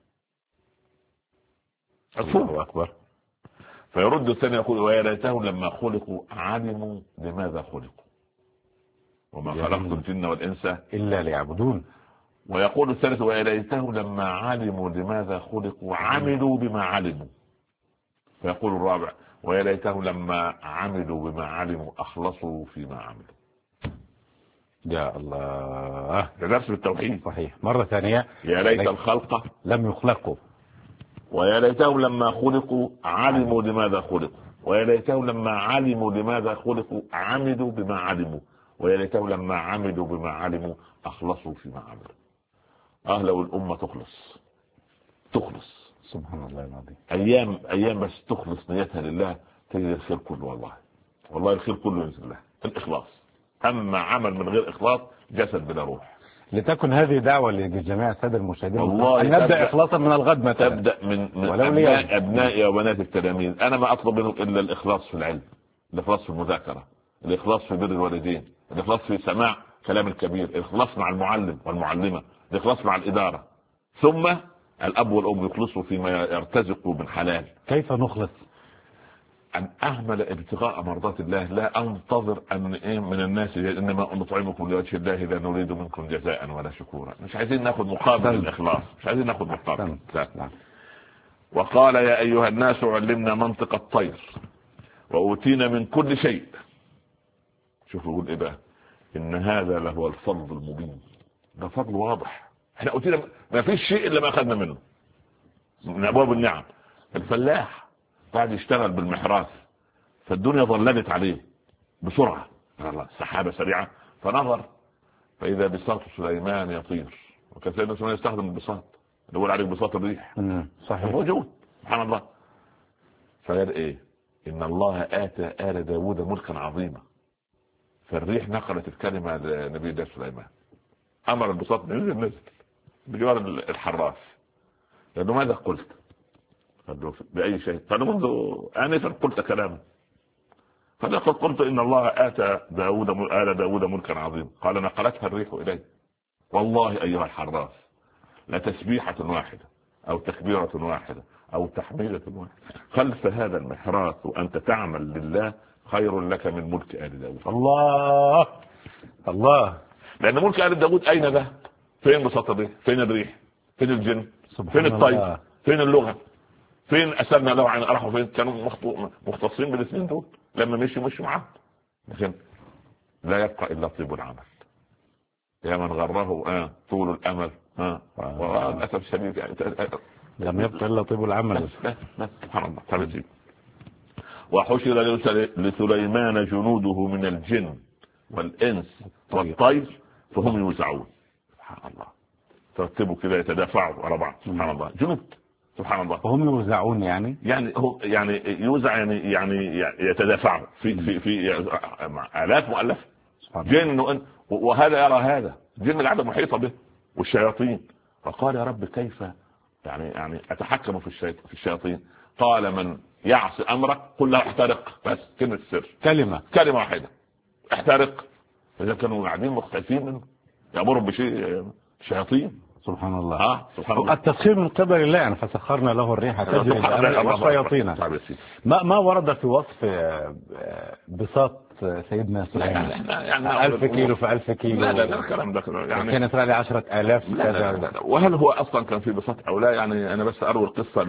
الله اكبر. فيرد الثاني يقول ويا ليتهم لما خلقوا علموا لماذا خلقوا وما خلقت الجن والانس الا ليعبدون. ويقول الثالث ويا ليتهم لما علموا لماذا خلقوا عملوا بما علموا. فيقول الرابع ويا ليتهم لما عملوا بما علموا اخلصوا فيما عملوا. يا الله، ده درس بالتوحيد. صحيح. مرة ثانية يا ليت الخلق لم يخلقوا، ويا ليتهم لما خلقوا علموا لماذا خلقوا، ويا ليتهم لما علموا لماذا خلقوا عملوا بما علموا، ويا ليتهم لما عملوا بما علموا اخلصوا فيما عملوا. لو الامه تخلص سبحان الله العظيم، ايام بس تخلص نيتها لله تجد الخير كله. والله الخير كله ينزل الله، الاخلاص. اما عمل من غير اخلاص جسد بلا روح. لتكن هذه دعوة لجميع السادة المشاهدين والله أن نبدأ إخلاصا من الغد مثلا. تبدأ من أبنائي وبنات التلاميذ. أنا ما أطلب منهم إلا الإخلاص في العلم، الإخلاص في المذاكرة، الإخلاص في بر الوالدين، الإخلاص في سماع كلام الكبير، الإخلاص مع المعلم والمعلمة، الإخلاص مع الإدارة، ثم الأب والأم يخلصوا فيما يرتزقوا من حلال. كيف نخلص؟ أن أعمل ابتغاء مرضات الله، لا أنتظر أن من الناس إنما نطعمكم لوجه الله لا نريد منكم جزاء ولا شكورا. مش عايزين ناخذ مقابل الإخلاص، مش عايزين ناخذ مقابل. وقال يا أيها الناس علمنا منطق الطير وأوتينا من كل شيء. شوفوا يقول إيه بقى؟ إن هذا لهو الفضل المبين. ده فضل واضح. احنا أوتينا ما فيش شيء إلا ما أخذنا منه من أبواب النعم. الفلاح قاعد يشتغل بالمحراث فالدنيا ظللت عليه بسرعة، سحابة سريعة، فنظر فإذا بساط سليمان يطير. وكان سيدنا سليمان يستخدم البساط اللي هو عليه بساط الريح. صحيح، موجود سبحان الله. فقال إيه؟ إن الله آتى آل داود ملكا عظيما. فالريح نقلت الكلمة لنبي الله سليمان، أمر البساط نزل بجوار الحراث. لأنه ماذا قلت؟ بأي شيء؟ فأنا منذ آنفا قلت كلاما. فلقد قلت إن الله آتى آل داود ملكا عظيما. قال نقلتها الريح إليه. والله أيها الحراث لتسبيحة واحدة أو تكبيرة واحدة أو تحميدة واحدة خلف هذا المحراث وأنت تعمل لله خير لك من ملك آل داود. الله الله. لأن ملك آل داود أين ذهب؟ فين بساط الريح؟ فين الريح؟ فين الجن؟ فين الطير؟ فين اللغة؟ فين أسرنا له عن أرحوا؟ فين كانوا مختصين بالاثنين دول لما مشوا معاه. لكن لا يبقى إلا طيب العمل. يا من غره طول الأمل وللأسف الشديد يعني لم يبقى إلا طيب العمل. سبحان الله. ترتيب. وحشر لسليمان جنوده من الجن والإنس والطير فهم يوزعون. سبحان الله. ترتبوا كده يتدافعوا على بعض. سبحان الله. جنود سبحان الله. وهم يوزعون يعني هو يعني يوزع يعني يتدافعوا في آلاف مؤلفة جن وهذا يرى هذا جن العدد محيطة به والشياطين. فقال يا رب كيف يعني أتحكم في الشياطين؟ قال من يعصي أمرك قل له احترق. بس كلمة السر كلمة واحدة احترق. إذا كانوا قاعدين مختلفين منه يأمرهم بشيء شياطين. سبحان الله. سبحان الله. التسخير من قبل الله يعني فسخرنا له الريح تجري والشياطين. ما ورد في وصف بساط سيدنا سليمان يعني 1000 كيلو في 1000 كيلو. لا الكلام ده يعني كانت رأي 10,000 لا. وهل هو أصلا كان في بساط أو لا؟ يعني أنا بس أروي القصة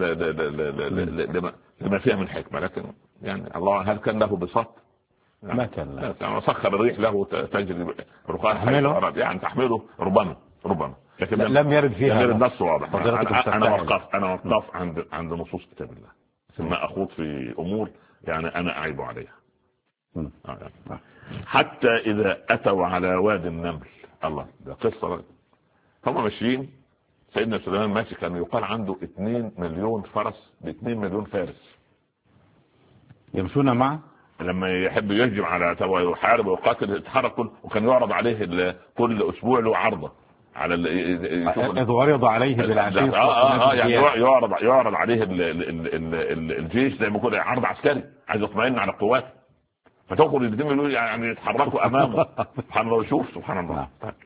لما فيها من حكمة. لكن يعني الله هل كان له بساط؟ ما كان. يعني سخر الريح له تجري رخاء يعني تحمله ربما لكن لم يرد فيها النص واضح. انا وقف عند نصوص كتاب الله ثم اخوض في امور يعني انا اعيب عليها. حتى إذا أتوا على وادي النمل. الله، ده قصة. هم ماشيين، سيدنا سليمان ماشي، كان يقال عنده 2 مليون فرس ب2 مليون فارس يمشون معه لما يحب يهجم على يحارب ويقاتل يتحرك وكان يعرض عليه كل أسبوع له عرضة على إذ عرض عليه بالعشي يعني يعرض عليه الجيش زي ما يكون عرض عسكري عايز يطمئن على القوات، فتخرج الاثنين يعني يتحركوا امامه. سبحان الله. وشوف سبحان الله.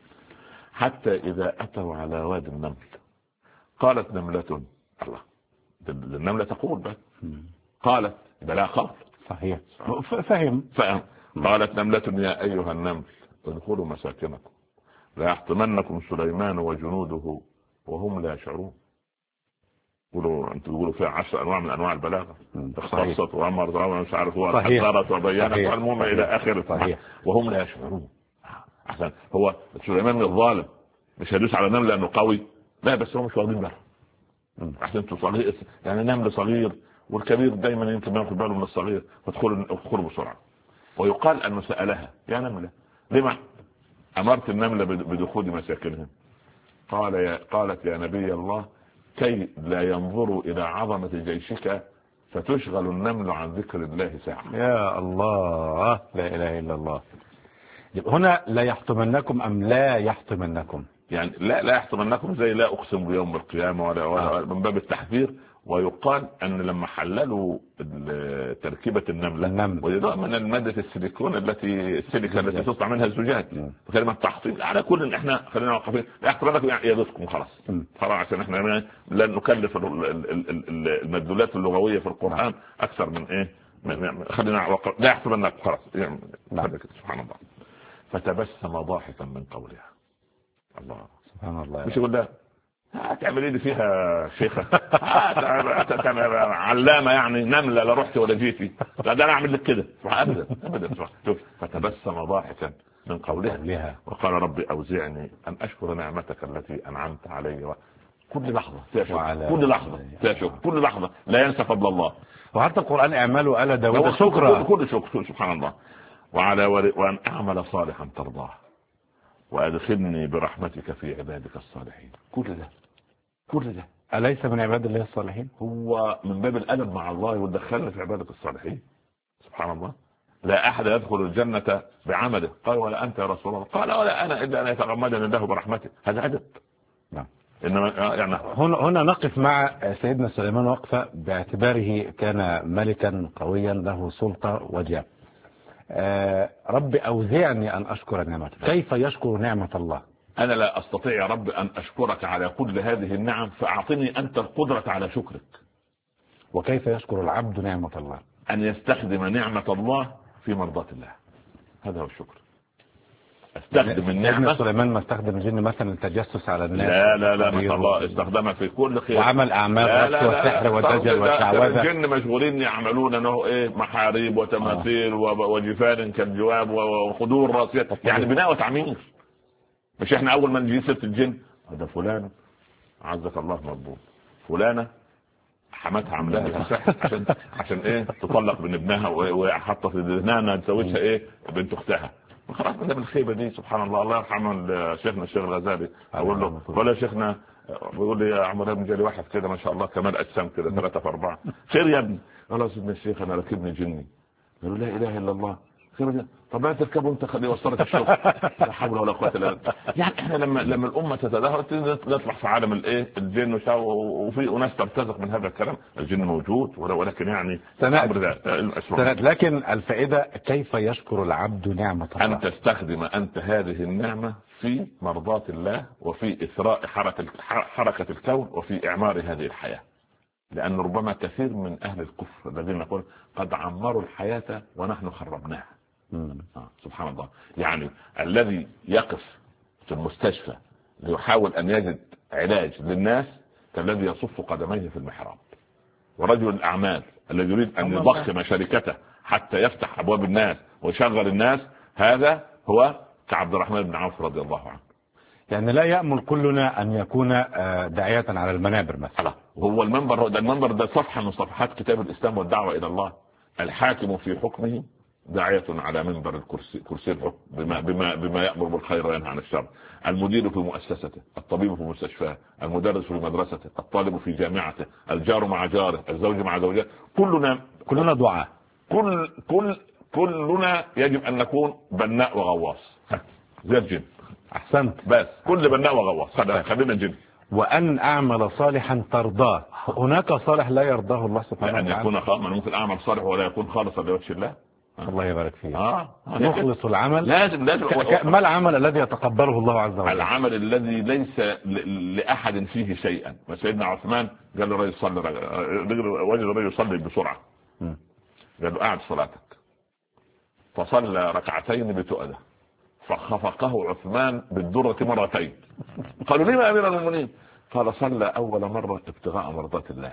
حتى اذا اتوا على وادي النمل قالت نملة، الله، النملة تقول بقى، قالت بلا خاف. صحيح. فهم. قالت نملة يا ايها النمل ادخلوا مساكنكم لا يحطمنكم سليمان وجنوده وهم لا يشعرون. انتوا تقولوا فيها 10 انواع من انواع البلاغه، اختصت وامر مش عارف هو حذرت وبينت والمهم الى اخره، وهم لا يشعرون. احسن، هو سليمان الظالم مش هيدوس على نمل لانه قوي، لا، بس هو مش واخدين باله. احسن، انتوا صغير يعني نمل صغير، والكبير دايما يمكن ما ياخد باله من الصغير، فادخلوا بسرعه. ويقال انه سالها يا نمله لما امرت النمله بدخول مساكنهم؟ قالت يا نبي الله كي لا ينظروا إلى عظمة جيشك فتشغل النمل عن ذكر الله ساعة. يا الله، لا إله إلا الله. هنا لا يحطمنكم أم لا يحطمنكم؟ يعني لا يحطمنكم زي لا أقسم بيوم القيامة ولا من باب التحذير. ويقال أن لما حللوا تركيبة النملة وجدوها من المادة السيليكون التي تصنع منها الزجاج، كلمة تحطيم على كل إحنا خلينا واقفين لا يحطمنكم يعني يدكم خلاص عشان إحنا لن نكلف المدلولات اللغوية في القرآن أكثر من إيه، خلينا لا يحطمنكم خلاص يعني. سبحان الله. فتبسم ضاحكا من قولها. الله سبحان الله. مش يقول لا هتعمل ايه فيها شيخة علامة يعني نملة لا رحت ولا جيتي، لا ده انا اعمل لك كده ابدا. فتبسم ضاحكا من قولها وقال ربي اوزعني ان اشكر نعمتك التي انعمت علي. كل لحظة كل لحظة لا ينسى فضل الله. وحتى القرآن اعملوا آل داود شكرا، كل شكر سبحان الله. وان اعمل صالحا ترضاه وادخلني برحمتك في عبادك الصالحين. كل ده أليس من عباد الله الصالحين؟ هو من باب الأدب مع الله ودخلنا في عبادك الصالحين. سبحان الله. لا أحد يدخل الجنة بعمله. قال ولا أنت يا رسول الله؟ قال ولا أنا إلا أن يتغمدني الله برحمته. هذا أدب. نعم. إنما يعني هنا نقف مع سيدنا سليمان وقفة باعتباره كان ملكا قويا له سلطة وجاه. رب أوزعني أن أشكر نعمتك. كيف يشكر نعمة الله؟ أنا لا أستطيع يا رب أن أشكرك على كل هذه النعم، فأعطني أنت القدرة على شكرك. وكيف يشكر العبد نعمة الله؟ أن يستخدم نعمة الله في مرضاة الله. هذا هو الشكر. استخدم النعمة. سليمان ما استخدم الجن مثلا التجسس على الناس؟ لا ما شاء الله استخدمها في كل خير وعمل أعمال رقص وسحر ودجل وشعوذة. الجن مشغولين يعملون انه ايه محاريب وتماثيل وجفان كالجواب وخدور راسية، يعني بناء وتعمير. مش احنا اول ما نجي سيره الجن هذا فلان عزك الله مضبوط، فلانه حماتها عاملاها لها سحر عشان ايه تطلق من ابنها وحاطه في ذهنها تزوجها ايه بنت اختها. خلاص من بالخيبه دي. سبحان الله. الله يرحمه شيخنا الشيخ الغزالي اقول له ولا شيخنا بيقول لي يا عمرو بن جالي واحد كده ما شاء الله كمال اجسام كده 3 في 4 خير يا ابني. قال سيدنا الشيخ انا ركبني جني. قالوا لا اله الا الله. طب ما تركبوا انت خليه يوصلك الشغل. لا حول ولا قوه الا بالله. يعني احنا لما الامه تتدهور نطلع في عالم الايه الجن وفي ناس ترتزق من هذا الكلام. الجن موجود ولكن يعني لكن الفائده كيف يشكر العبد نعمه الله؟ ان تستخدم انت هذه النعمه في مرضاة الله وفي اثراء حركه الكون وفي اعمار هذه الحياه. لأن ربما كثير من أهل الكفر الذين يقول قد عمروا الحياة ونحن خربناها. سبحان الله. يعني الذي يقف في المستشفى ليحاول أن يجد علاج للناس كالذي يصف قدميه في المحراب. ورجل الأعمال الذي يريد أن يضخم شركته حتى يفتح أبواب الناس ويشغل الناس، هذا هو كعبد الرحمن بن عوف رضي الله عنه. يعني لا يأمل كلنا أن يكون داعية على المنابر مثلا. وهو المنبر ده صفحة من صفحات كتاب الإسلام والدعوة إلى الله. الحاكم في حكمه داعية على منبر كرسي الحكم بما يأمر بالخير وينهى عن الشر، المدير في مؤسسته، الطبيب في مستشفاه، المدرس في مدرسته، الطالب في جامعته، الجار مع جاره، الزوج مع زوجته، كلنا دعاء. كلنا يجب ان نكون بناء وغواص زي الجن. احسنت. بس كل بناء وغواص خلينا جن. وان اعمل صالحا ترضاه. هناك صالح لا يرضاه الله سبحانه وتعالى. ان يكون ممكن اعمل صالح ولا يكون خالصا لوجه الله. الله يبارك فيك. نخلص العمل. لازم ما العمل الذي يتقبله الله عز وجل؟ العمل الذي ليس لاحد فيه شيئا. سيدنا عثمان قال له رجل صلي، وجد رجل يصلي بسرعه، قال له قاعد صلاتك، فصلى ركعتين بتؤده، فخفقه عثمان بالدرة مرتين. قالوا لما أمير المؤمنين؟ قال صلى أول مرة ابتغاء مرضات الله،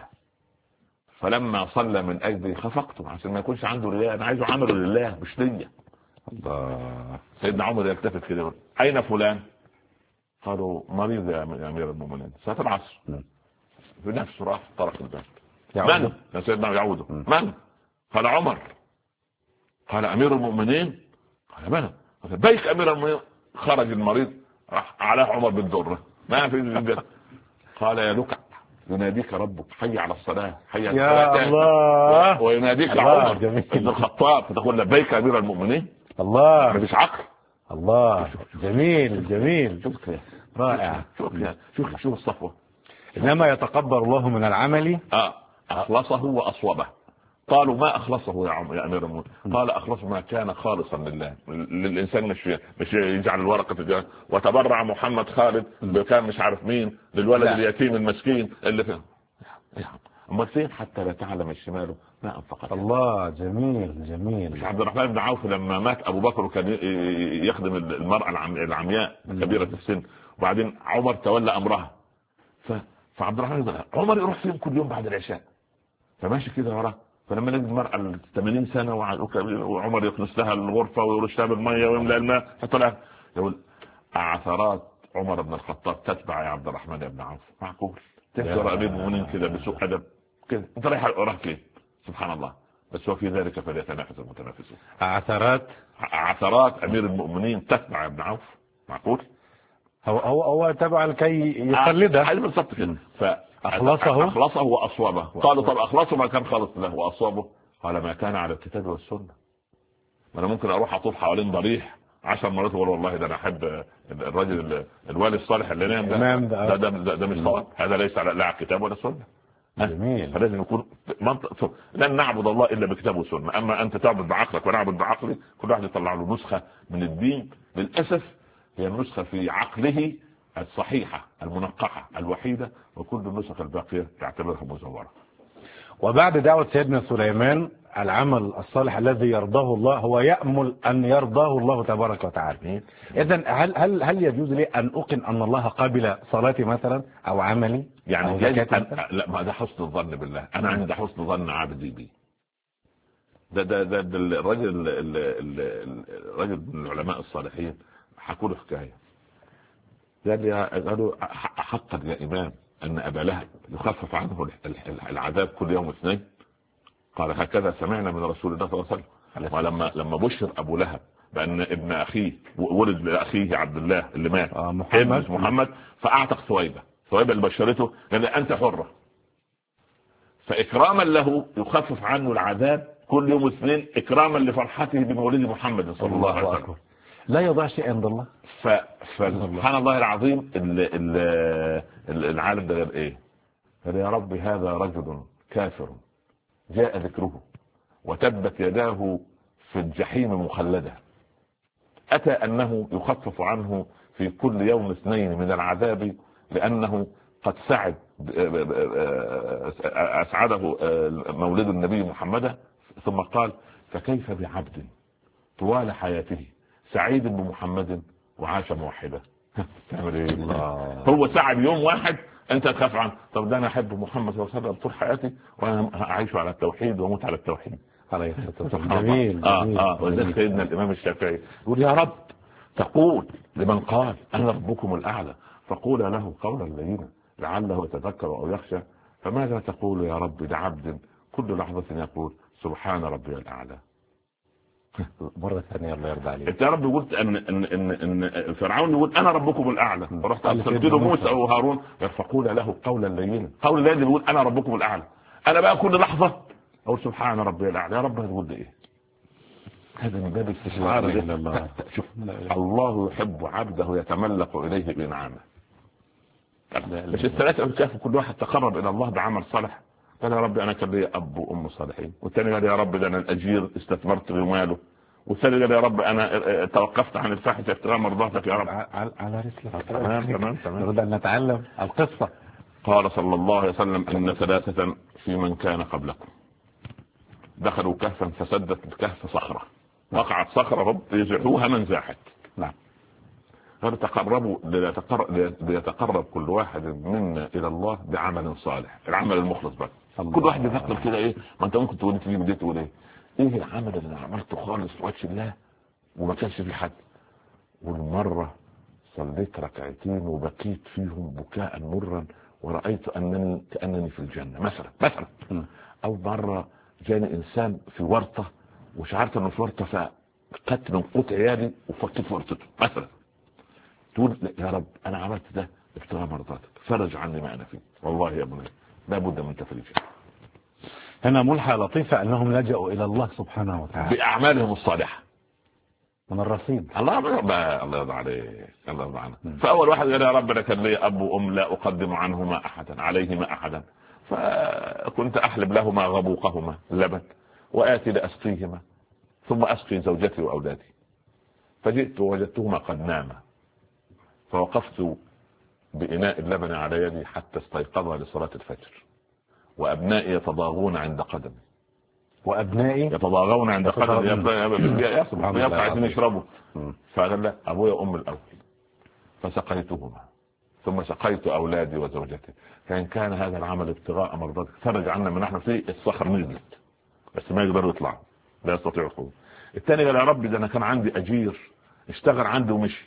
فلما صلى من أجلي خفقته عشان ما يكونش عنده رياء، أنا عايزه عمله لله مش ليا. الله. سيدنا عمر يلتفت كده، أين فلان؟ قالوا مريض يا أمير المؤمنين صلاة العصر. في نفسه راح طرق الباب. من؟ يا سيدنا يعوده. من؟ قال عمر. قال أمير المؤمنين؟ قال من؟ بيك أمير المؤمنين. خرج المريض راح على عمر بالدرة، ما في الجد. قال يا لكع يناديك ربك حي على الصلاة، حي على الصلاة يا الله. ويناديك عمر بن الخطاب فتقول لبيك أمير المؤمنين. الله. مفيش عقل. الله. جميل جميل. شوف رائع. شوف الصفوة. إنما يتقبل الله من العمل أخلصه وأصوبه. قالوا ما أخلصه يا أمير المؤمنين؟ قال أخلصه ما كان خالصا لله. للإنسان مش يجعل الورقة وتبرع محمد خالد كان مش عارف مين للولد اليتيم المسكين اللي فيه. أما فين حتى لا تعلم الشمال ما أنفقت. الله. جميل جميل. مش عبد الرحمن بن عوف لما مات أبو بكر وكان يخدم المرأة العمياء كبيرة السن، وبعدين عمر تولى أمرها، فعبد الرحمن بن عمر يروح فيهم كل يوم بعد العشاء، فماشي كده وراه، فلما نجد المرأة 80 سنة وعمر يكنس لها الغرفة ويرش لها بالمية ويملأ الماء فطلع يقول عثرات عمر بن الخطاب تتبع يا عبد الرحمن بن عوف. معقول تهجر أمير المؤمنين كده بسوء أدب كده؟ انت رايح وراه فين؟ سبحان الله. بس وفي ذلك فليتنافس المتنافسون. عثرات أمير المؤمنين تتبع ابن عوف. معقول؟ هو تبع لكي يقلدها. حلو بالضبط كده. أخلصه وأصوبه. قالوا طب أخلصه ما كان خالص له، وأصوبه قال ما كان على الكتاب والسنة. ما أنا ممكن أروح أطوف حوالين ضريح 10 مرات وأقول والله ده أنا أحب الرجل الوالي الصالح اللي نام ده مش صواب. هذا ليس لا على الكتاب ولا السنة. جميل. فلازم يكون لن نعبد الله إلا بكتاب وسنة. أما أنت تعبد بعقلك ونعبد بعقلي، كل واحد يطلع له نسخة من الدين للأسف هي النسخة في عقله الصحيحة المنقحة الوحيدة، وكل النسخ الباقية يعتبرها مزورة. وبعد دعوة سيدنا سليمان العمل الصالح الذي يرضاه الله هو يأمل أن يرضاه الله تبارك وتعالى. إذن هل يجوز لي أن أوقن أن الله قبل صلاتي مثلا أو عملي؟ يعني لا، ما ده حسن الظن بالله. أنا عندي حسن ظن عبدي بي. ده الرجل من العلماء الصالحين حكوا له حكاية. قالوا حقا يا إمام أن أبا لهب يخفف عنه العذاب كل يوم اثنين؟ قال هكذا سمعنا من رسول الله صلى الله عليه وسلم. ولما بشر أبو لهب بأن ابن أخيه ولد لأخيه عبد الله اللي مات محمد فأعتق ثويبة اللي بشرته قال أنت حرة. فإكراما له يخفف عنه العذاب كل يوم اثنين إكراما لفرحته بمولد محمد صلى الله عليه وسلم. لا يضع شيء عند الله. فسبحان الله العظيم. العالم ده قال ايه؟ قال يا رب هذا رجل كافر جاء ذكره وتبت يداه في الجحيم مخلدة، أتى أنه يخفف عنه في كل يوم اثنين من العذاب لأنه قد أسعده مولد النبي محمد. ثم قال فكيف بعبد طوال حياته سعيد بمحمد وعاش موحدا؟ تعمل ايه؟ هو سعد يوم واحد انت تخاف عنه. طب ده انا احب محمد صلى الله عليه وسلم طول حياتي وانا اعيش على التوحيد واموت على التوحيد. عليه الصلاه والسلام. جميل. وذلك سيدنا الامام الشافعي يقول يا رب تقول لمن قال انا ربكم الاعلى فقول له قولا لينا لعله يتذكر او يخشى، فماذا تقول يا رب لعبد كل لحظه يقول سبحان ربي الاعلى؟ مرة ثانية الله يرضى عليك. انت يا رب قلت ان فرعون يقول انا ربكم الاعلى، فرحت اسجدوا موسى وهارون يرفقون له قولا لينا. قول لين يقول انا ربكم الاعلى. انا بقى كل لحظه اقول سبحان ربي الاعلى. يا رب هتقول لي ايه؟ هذا من باب الاستشعار. الله شوف، الله يحب عبده يتملق اليه بانعامه. مش الثلاثه كيف كل واحد تقرب الى الله بعمل صالح. قال يا رب انا كان لي اب وام صالحين، والثاني قال يا رب ده انا الاجير استثمرت بماله، والثاني قال يا رب انا توقفت عن الفاحشه ابتغاء مرضاتك يا رب. على رسلك. تمام. نريد ان نتعلم القصه. قال صلى الله عليه وسلم ان ثلاثه في من كان قبلكم دخلوا كهفا فسدت الكهف صخره، وقعت صخره يزحوها من زاحت. نعم. فتقربوا ليتقرب كل واحد منا الى الله بعمل صالح، العمل المخلص بقى. كل واحد يفكر كده ايه، ما انت ممكن تقول تيجي بديت تقول ايه العمل اللي عملته خالص وجه الله وما كانش في حد، والمره صليت ركعتين وبكيت فيهم بكاء مرا ورأيت انني كأنني في الجنة مثلا. او مرة جاني انسان في ورطة وشعرت انه في ورطة فقدت من قوت عيالي وفكيت ورطته مثلا. تقول يا رب انا عملت ده ابتغاء مرضاتك، فرج عني ما انا فيه. والله يا ابني لا بد من تفريجه. هنا ملحة لطيفة انهم لجأوا الى الله سبحانه وتعالى باعمالهم الصالحة من الرصيد. الله يرضى عليه. الله يرضى عنه. فاول واحد قال يا رب انا كان لي اب وام لا اقدم عنهما احدا عليهما احدا، فكنت احلب لهما غبوقهما اللبن واتي لاسقيهما ثم اسقي زوجتي واولادي، فجئت ووجدتهما قد ناما، فوقفت بإناء اللبن على يدي حتى استيقظا لصلاة الفجر، وأبنائي يتضاغون عند قدمي. وأبنائي يتضاغون عند قدمي عايزين يشربوا. فقال لا أبويا وأم الأول، فسقيتهما ثم سقيت أولادي وزوجتي. فإن كان هذا العمل ابتغاء مرضاتك فرج عنا من نحن فيه. الصخر نزلت بس ما يقدروا يطلعوا، لا يستطيعوا الخروج. الثاني قال يا رب ده أنا كان عندي أجير اشتغل عندي ومشي،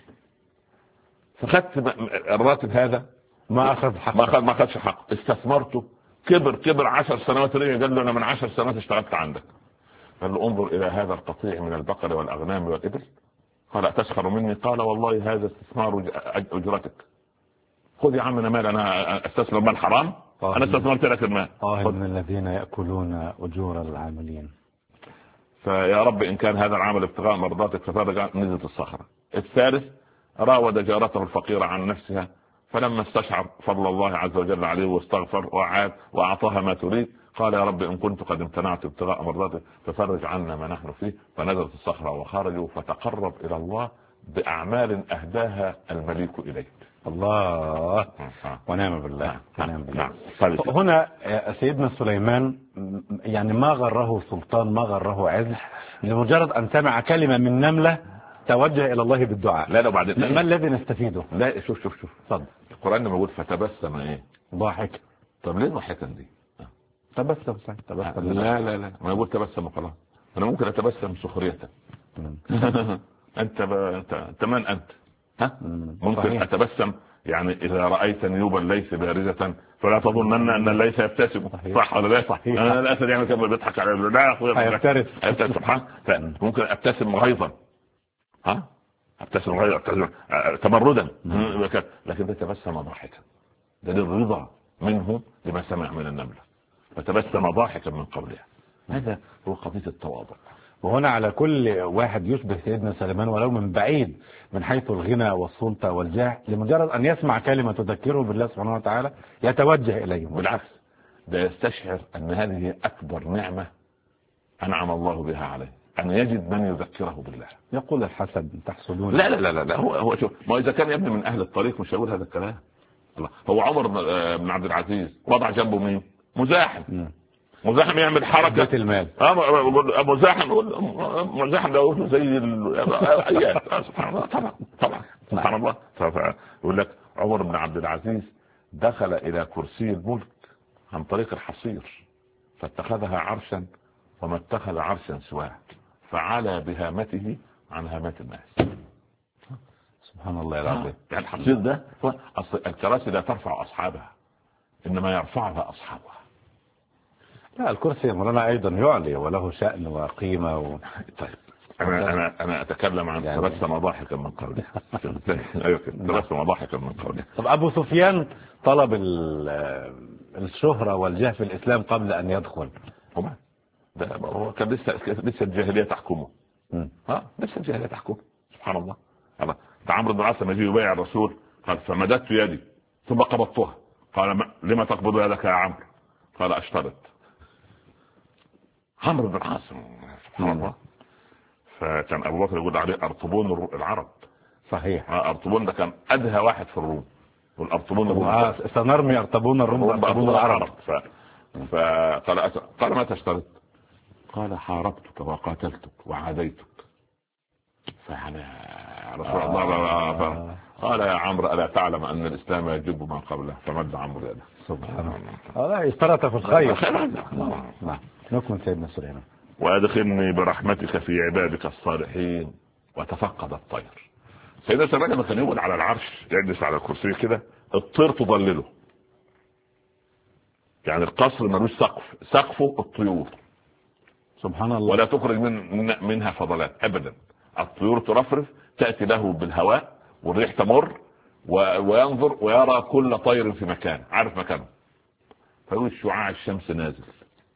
فخدت الراتب هذا ما اخذش حق، استثمرته كبر 10 سنوات رجع قال له انا من 10 سنوات اشتغلت عندك. قال له انظر الى هذا القطيع من البقر والاغنام والابل. قال اتسخر مني؟ قال والله هذا استثمار اجرتك. خذ يا عمنا مال، انا استثمر مال حرام؟ انا استثمرت لك المال. من الذين ياكلون اجور العاملين. فيا رب ان كان هذا العمل ابتغاء مرضاتك ففرج. نزلت الصخره. الثالث راود جارته الفقيرة عن نفسها، فلما استشعر فضل الله عز وجل عليه واستغفر وعاد واعطاها ما تريد قال يا رب ان كنت قد امتنعت ابتغاء مرضاتك ففرج عنا ما نحن فيه. فنزلت الصخرة وخرجوا فتقرب الى الله باعمال اهداها المليك اليه. الله ونعم بالله. نعم. هنا سيدنا سليمان يعني ما غره سلطان، ما غره عز، لمجرد ان سمع كلمة من نملة توجه الى الله بالدعاء. لا وبعدين ما الذي نستفيده؟ لا شوف اتفضل. القران لما يقول فتبسم ايه ضاحك. طب ليه ضحكا دي؟ تبسم لا ما يقول تبسم خلاص. انا ممكن اتبسم سخرية. انت من انت؟ ها ممكن صحيح. اتبسم يعني اذا رايت نيوبا ليس بارزة فلا تظنن ان الليث يبتسم. صح ولا لا؟ صحيح. انا الاسد يعني كان بيضحك على لا يا اخويا هيبتسم سبحان. ممكن ابتسم غيظا، ابتسم غير تمردا، لكن ده تبسم ضاحكا، ده للرضا منه لما سمع من النملة، فتبسم ضاحكا من قولها. هذا هو قضية التواضع. وهنا على كل واحد يشبه سيدنا سليمان ولو من بعيد من حيث الغنى والسلطة والجاه، لمجرد ان يسمع كلمة تذكره بالله سبحانه وتعالى يتوجه اليهم. بالعكس ده يستشعر ان هذه اكبر نعمة انعم الله بها عليه، أن يجد من يذكره بالله. يقول الحسد تحسدون. لا هو شوف، ما إذا كان يبني من أهل الطريق مش هيقول هذا الكلام. هو عمر بن عبد العزيز وضع جنبه مين؟ مزاحم يعمل حركة بيت المال. مزاحم ده زي سبحان الله. طبعا سبحان الله. يقول لك عمر بن عبد العزيز دخل إلى كرسي الملك عن طريق الحصير فاتخذها عرشا وما اتخذ عرشا سواه فعلى بهامته عن هامات الناس. سبحان الله العظيم. يعني الحصير ده الكراسي لا ترفع أصحابها إنما يرفعها أصحابها. لا الكرسي مولانا أيضا يعلي وله شأن وقيمة طيب انا اتكلم عن تبسم ضاحكا من قولها. ايوه تبسم ضاحكا من قولها. طب ابو سفيان طلب الشهرة والجاه في الاسلام قبل ان يدخل. هو كان لسه الجاهليه تحكمه. لسه الجاهليه تحكمه. سبحان الله. عمرو بن العاص لما يجي يبايع الرسول قال فمددت يدي ثم قبضتها. قال لما تقبض يدك يا عمرو؟ قال اشترط. عمرو بن العاص سبحان الله. فكان ابو بكر يقول عليه ارطبون العرب. صحيح. ارطبون ده كان ادهى واحد في الروم. والارطبون سنرمي ارطبون الروم بارطبون العرب. قال ما تشترط؟ قال حاربتك وقاتلتك وعاديتك. فعلى رسول الله قال يا عمرو الا تعلم ان الاسلام يجب ما قبله؟ فمد عمرو يده. سبحان الله. اشترط في الخير. نعم. نكمل سيدنا سليمان. وادخلني برحمتك في عبادك الصالحين وتفقد الطير. سيدنا سليمان لما كان يقعد على العرش يجلس على الكرسي كده الطير تضلله. يعني القصر ملوش سقف، سقفه الطيور. سبحان الله. ولا تخرج منها فضلات ابدا. الطيور ترفرف تأتي له بالهواء والريح تمر وينظر ويرى كل طير في مكان عارف مكانه. فيقول شعاع الشمس نازل.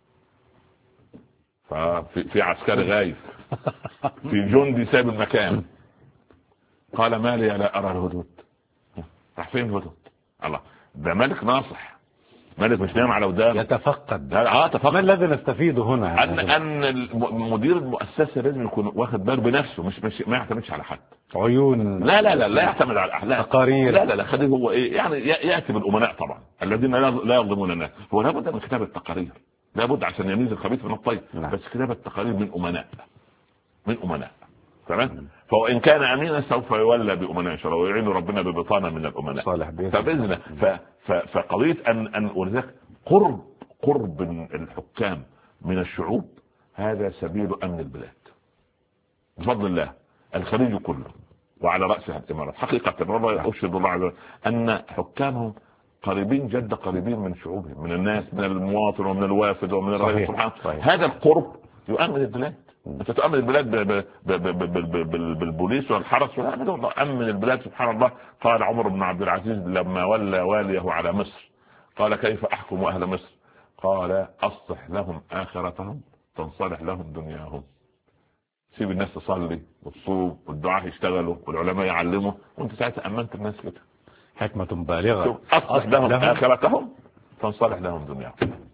في عسكري غايب. في جندي ساب المكان. قال ما لي لا أرى الهدهد؟ راح فين الهدهد؟ الله ده ملك ناصح. ملك مش نايم على ودان يتفقد. تفقد. ما الذي نستفيده هنا؟ ان مدير المؤسسه لازم يكون واخد باله بنفسه، مش ما يعتمدش على حد. عيون. لا يعتمد على الاحلام. تقارير. لا خليه هو ايه يعني ياتي بالامناء طبعا الذين لا يظلمون الناس. هو لابد من كتابه التقارير، لابد عشان يميز الخبيث من الطيب. بس كتابه التقارير من امناء تمام. فإن كان أمينا سوف يولى بأمناء إن شاء الله ويعين ربنا ببطانة من الأمناء صالح فبإذن. فقضية أن ولذلك قرب الحكام من الشعوب هذا سبيل أمن البلاد بفضل الله. الخليج كله وعلى رأسها الإمارات حقيقة والله أشهد الله عز وجل أن حكامهم قريبين جد قريبين من شعوبهم، من الناس، من المواطن ومن الوافد ومن الرئيس سبحانه. هذا القرب يؤمن البلاد. انت تؤمن البلاد بالبوليس والحرس ولا الله امن البلاد سبحان الله. قال عمر بن عبد العزيز لما ولى واليه على مصر قال كيف احكم اهل مصر؟ قال اصلح لهم اخرتهم تنصلح لهم دنياهم. سيب الناس تصلي وتصوم والدعاة يشتغلوا والعلماء يعلموا وانت ساعتها امنت الناس كده. حكمة بالغة. اصلح لهم اخرتهم تنصلح لهم دنياهم.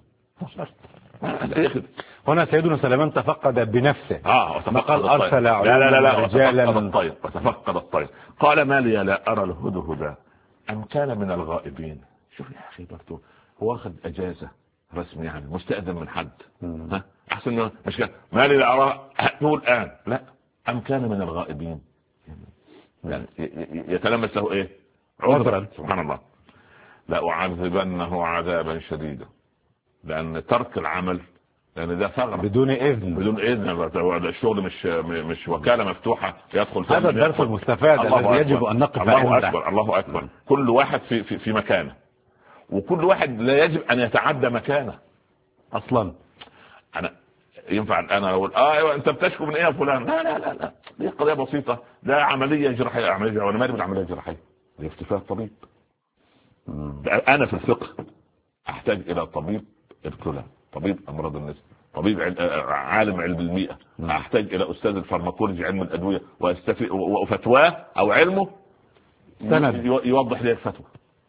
هنا سيدنا سليمان تفقد بنفسه. ما قال ارسل رجالا وتفقد الطير. قال ما لي لا ارى الهدهد ام كان من الغائبين. شوف يا اخي برضه هو واخد اجازه رسمي يعني مستأذن من حد. احسن مش كان ما لي لا ارى هو الان لا ام كان من الغائبين. يعني يتلمس له ايه عذرا. سبحان الله. لا اعذبنه عذابا شديدا لان ترك العمل لان ده ثغره بدون اذن. الشغل مش وكاله مفتوحه يدخل. هذا الدرس المستفاد الذي يجب ان نقف عنده. الله اكبر. كل واحد في مكانه وكل واحد لا يجب ان يتعدى مكانه اصلا. انا ينفع انا اقول ايوه انت بتشكو من ايه يا فلان؟ لا دي قضيه بسيطه. ده عمليه جراحيه. وانا مالي بالعمليه الجراحيه دي افتفاء طبيب. انا في الفقه احتاج الى طبيب الكلى، طبيب امراض النساء، طبيب عالم علم المياه. احتاج الى استاذ الفارماكولوجي علم الادويه وفتواه او علمه يوضح لي الفتوى.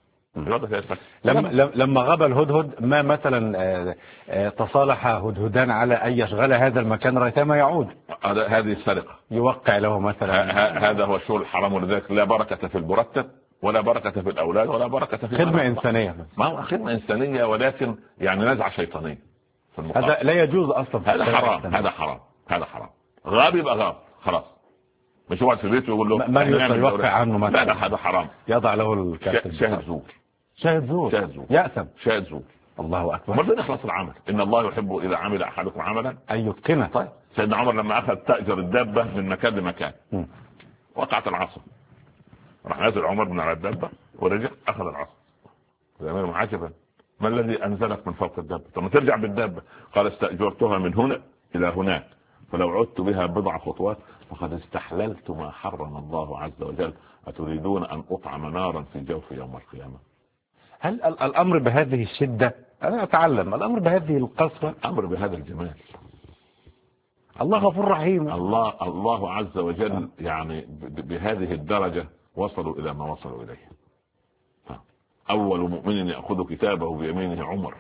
لما غاب الهدهد ما مثلا تصالح هدهدان على ان يشغل هذا المكان ريثما يعود. هذه السرقه. يوقع له مثلا. هذا هو الشغل الحرام. ولذلك لا بركه في المرتب ولا بركة في الأولاد ولا بركة في خدمة إنسانية. ما هو خدمة إنسانية ولكن يعني نزعة شيطانية. هذا لا يجوز أصلا. هذا حرام. غاب يبقى غاب خلاص. مش هو في بيته يقول له من يوقع عنه مثلا. لا هذا حرام. يضع له الكاتب. شاهد زور. يأثم. شاهد زور. الله أكبر. مرة يخلص العمل. إن الله يحب إذا عمل أحدكم عملا أن يتقنه. طيب سيدنا عمر لما أخذ تأجر الدابة من مكان لمكان وقعت العصا راح نازل عمر من على الدابة ورجع أخذ العصا. الأمير عجبا ما الذي أنزلك من فوق الدابة؟ ثم ترجع بالدابة. قال استأجرتها من هنا إلى هناك فلو عدت بها بضع خطوات فقد استحللت ما حرم الله عز وجل. أتريدون أن أطعم نارا في جوف يوم القيامة؟ هل الأمر بهذه الشدة؟ أنا أتعلم الأمر بهذه القسوة، أمر بهذا الجمال. الله غفور رحيم. الله عز وجل يعني بهذه الدرجة وصلوا إلى ما وصلوا إليه. أول مؤمن يأخذ كتابه بيمينه عمر.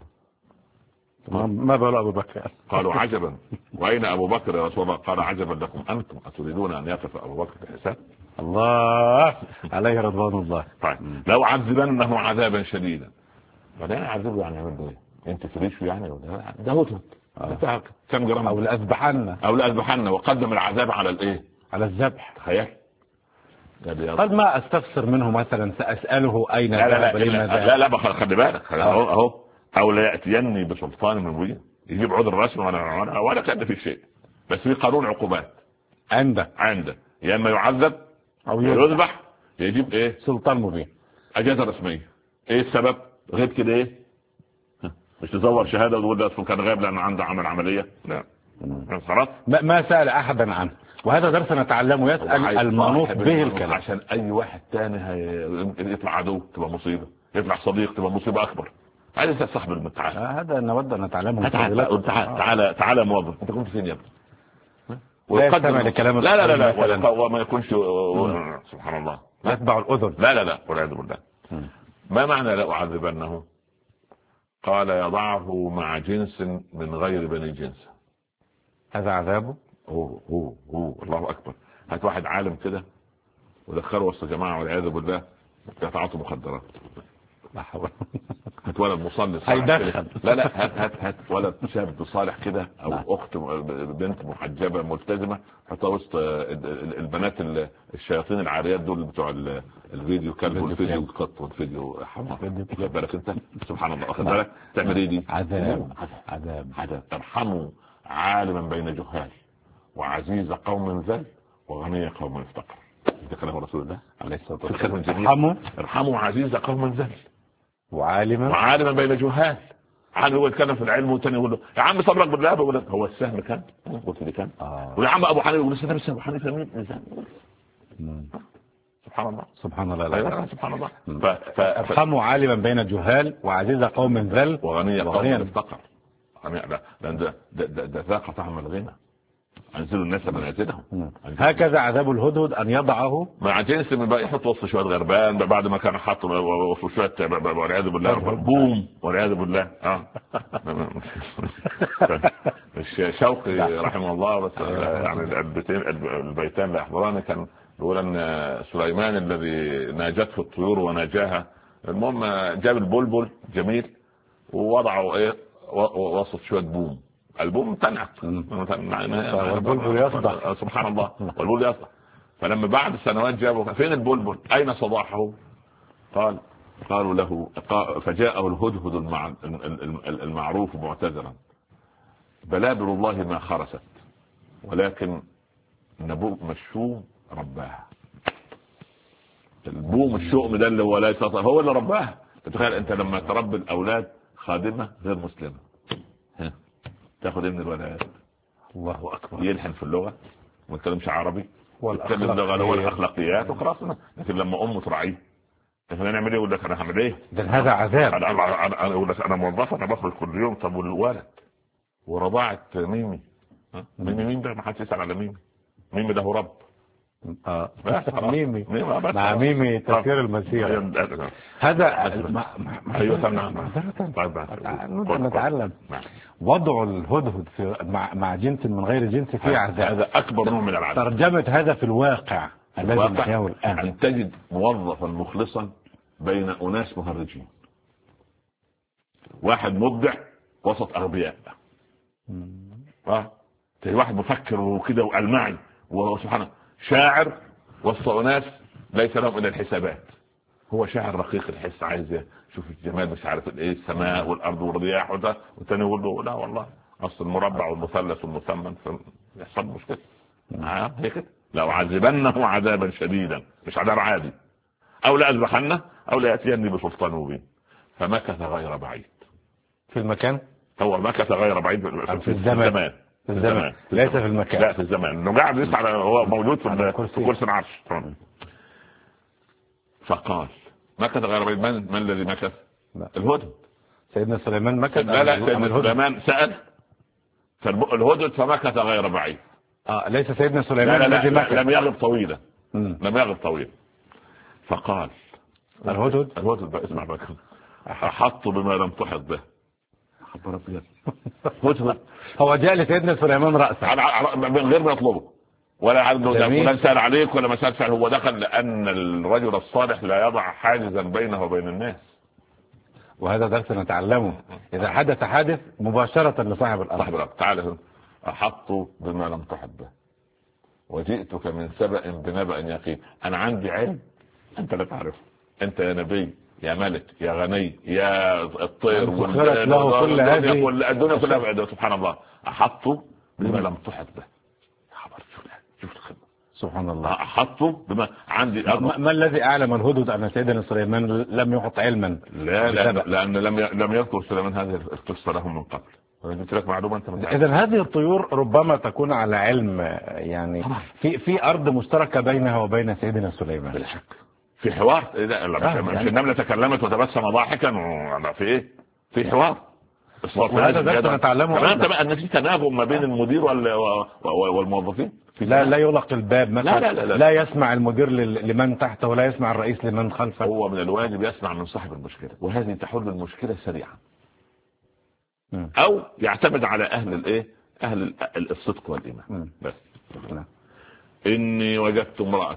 ما بال أبو بكر؟ قالوا عجبا، وأين أبو بكر يا رسول الله؟ قال عجبا لكم أنتم، أتريدون أن يقف أبو بكر في الحساب؟ الله عليه رضوان الله. طيب لو عذبنه عذابا شديدا، بعدين عذبه يعني يعمل ايه؟ انت تريش يعني ده هدهد كم جرام او لأذبحن وقدم العذاب على الايه؟ على الذبح. تخيل. قال ما استفسر منه مثلا سأسأله اين ذهب؟ لا خلي بالك اهو او لا يأتيني بسلطان مبين، يجيب عذر رسمي ولا كان في شيء، بس في قانون عقوبات عنده يا اما يعذب او يذبح، يجيب ايه؟ سلطان مبين، اجازه رسميه. ايه السبب؟ غيب كده ايه؟ مش تزور شهاده وتقول ده كان غايب لانه عنده عمليه. لا خلاص ما سأل احدا عنه، وهذا درس نتعلمه. يسأل المنوط به الكلام، عشان اي واحد تاني يطلع عدو تبقى مصيبه، يطلع صديق تبقى مصيبه اكبر. عايز صاحب المتعال هذا نود ان نتعلمه. تعالى موظف، انت كنت فين يا ابني؟ لا يستمع لكلام لا وما يكونش سبحان الله يتبع الاذن. لا والعياذ بالله. ما معنى لا اعذبنه؟ قال يضعه مع جنس من غير بني جنسه. هذا عذابه. هو الله اكبر. هات واحد عالم كده ودخله وسط جماعه والعياذ بالله يتعاطوا مخدرات. لا حول. هات ولد مصلي هيدخن. لا هات ولد شاب صالح كده او اخت بنت محجبه ملتزمه، حطها وسط البنات الشياطين العاريات دول بتوع الفيديو كلب والفيديو القط والفيديو حمار. خد بالك انت سبحان الله، واخد بالك تعمل ايه دي؟ عذاب. ارحموا عالما بين جهال، وعزيز قوم ذل، وغني قوم افتقر. ده كلام رسول الله عليه الصلاه والسلام. ارحموا عزيز قوم ذل وعالما بين جهال. عاد هو يتكلم في العلم والثاني يقول له يا عم صبرك بالله، بقول لك هو السهم كام؟ قلت لي كام؟ ويا عم ابو حنيفه يقول لي ابو حنيفه مين؟ سبحان الله سبحان الله. ارحموا عالما بين جهال، وعزيز قوم ذل، وغني قوم افتقر. ده ذاق طعم الغنى. انزلوا الناس منازلهم. هكذا عذاب الهدهد ان يضعه مع جنس من بقى، يحط وسط شويه غربان بعد ما كان حاطه وسط شويه والعياذ بالله بوم والعياذ بالله. شوقي رحمه الله بس يعني البيتان اللي احضراني كان يقول ان سليمان الذي ناجته الطيور وناجاها، المهم جاب البلبل جميل ووضعه ايه وسط شويه بوم. البوم تنعك والبلبل يصدح. سبحان الله والبلبل يصدح. فلما بعد سنوات جابوا فين البلبل؟ اين صداحه؟ قالوا له فجاءه الهدهد المعروف معتذرا: بلابل الله ما خرست، ولكن نبوء مشوم رباها. البوم الشؤم ده اللي هو لا يستطيع هو اللي رباها. تخيل انت لما تربي الاولاد خادمه غير مسلمه، تاخد ابن الولد الله اكبر يلحن في اللغه وما يتكلمش عربي، يتكلم لغه هو الاخلاقيات وخلاص. لكن لما امه تراعيه احنا نعمل ايه؟ يقول لك انا هعمل ايه؟ ده هذا عذاب. انا اقول لك انا موظف، انا بخرج كل يوم. طب والولد ورضاعه ميمي؟ ميمي ده ما حدش يسال على ميمي ده هو رب. ميمي مع ميمي تفسير المسيح. هذا ايوه نتعلم. وضع الهدهد في مع جنس من غير جنس فيه عذاب. هذا اكبر نوع من العذاب. ترجمة هذا في الواقع الذي نحياه الان ان تجد موظفا مخلصا بين اناس مهرجين، واحد مبدع وسط اغبياء، واحد مفكر وكده والمعي وسبحانه، شاعر وسط ناس ليس لهم الا الحسابات. هو شاعر رقيق الحس، عايز يشوف الجمال مش عارف ايه، السماء والارض والرياح وده، والثاني يقول له لا والله اصل المربع والمثلث والمثمن يحصل مشكله. هي كده. لو عذبنه عذابا شديدا، مش عذاب عادي، او لاذبحنه او لياتيني بسلطان مبين. فمكث غير بعيد في المكان. هو مكث غير بعيد في الزمان. في الزمان ليس في المكان. لا في الزمان، انه قاعد يسعى، هو موجود في كرسي العرش. فقال مكث غير بعيد. من الذي مكث؟ الهدهد. سيدنا سليمان مكث. لا سيدنا سليمان سأل فالهدهد فمكث غير بعيد. ليس سيدنا سليمان الذي مكث. لم يغب طويلا. لم يغب طويلا. فقال الهدهد اسمع بقى، أحط بما لم تحط به. هو جاء لسيدنا سليمان رأسا من غير ما يطلبه، ولا عنده سأل عليك ولا ما سأل. هو دخل لأن الرجل الصالح لا يضع حاجزا بينه وبين الناس. وهذا درس نتعلمه، إذا حدث حادث مباشرة لصاحب الأرض. تعالى أحط بما لم تحط به وجئتك من سبأ بنبأ يقين. أنا عندي علم أنت لا تعرفه. أنت يا نبي، يا ملك، يا غني، يا الطير الدنيا كلها بعيدة. سبحان الله. أحط بما لم تحط به. شوف الخدمة. سبحان الله. أحط بما عندي. ما الذي أعلم الهدهد أن سيدنا سليمان لم يحط علما؟ لا لأن لم يذكر سليمان هذه القصة له من قبل. قلت لك معلومة أنت. إذن هذه الطيور ربما تكون على علم، يعني في أرض مشتركة بينها وبين سيدنا سليمان. بلا شك في حوار. مش النملة تكلمت وتبسم ضاحكا في ايه؟ في حوار. وهذا درس نتعلمه ان في تناغم ما بين المدير والموظفين. لا يغلق الباب مثلا. لا يسمع المدير لمن تحته ولا يسمع الرئيس لمن خلفه. هو من الواجب يسمع من صاحب المشكلة، وهذه تحل المشكلة سريعا. او يعتمد على اهل الصدق والايمان. بس اني وجدت امرأة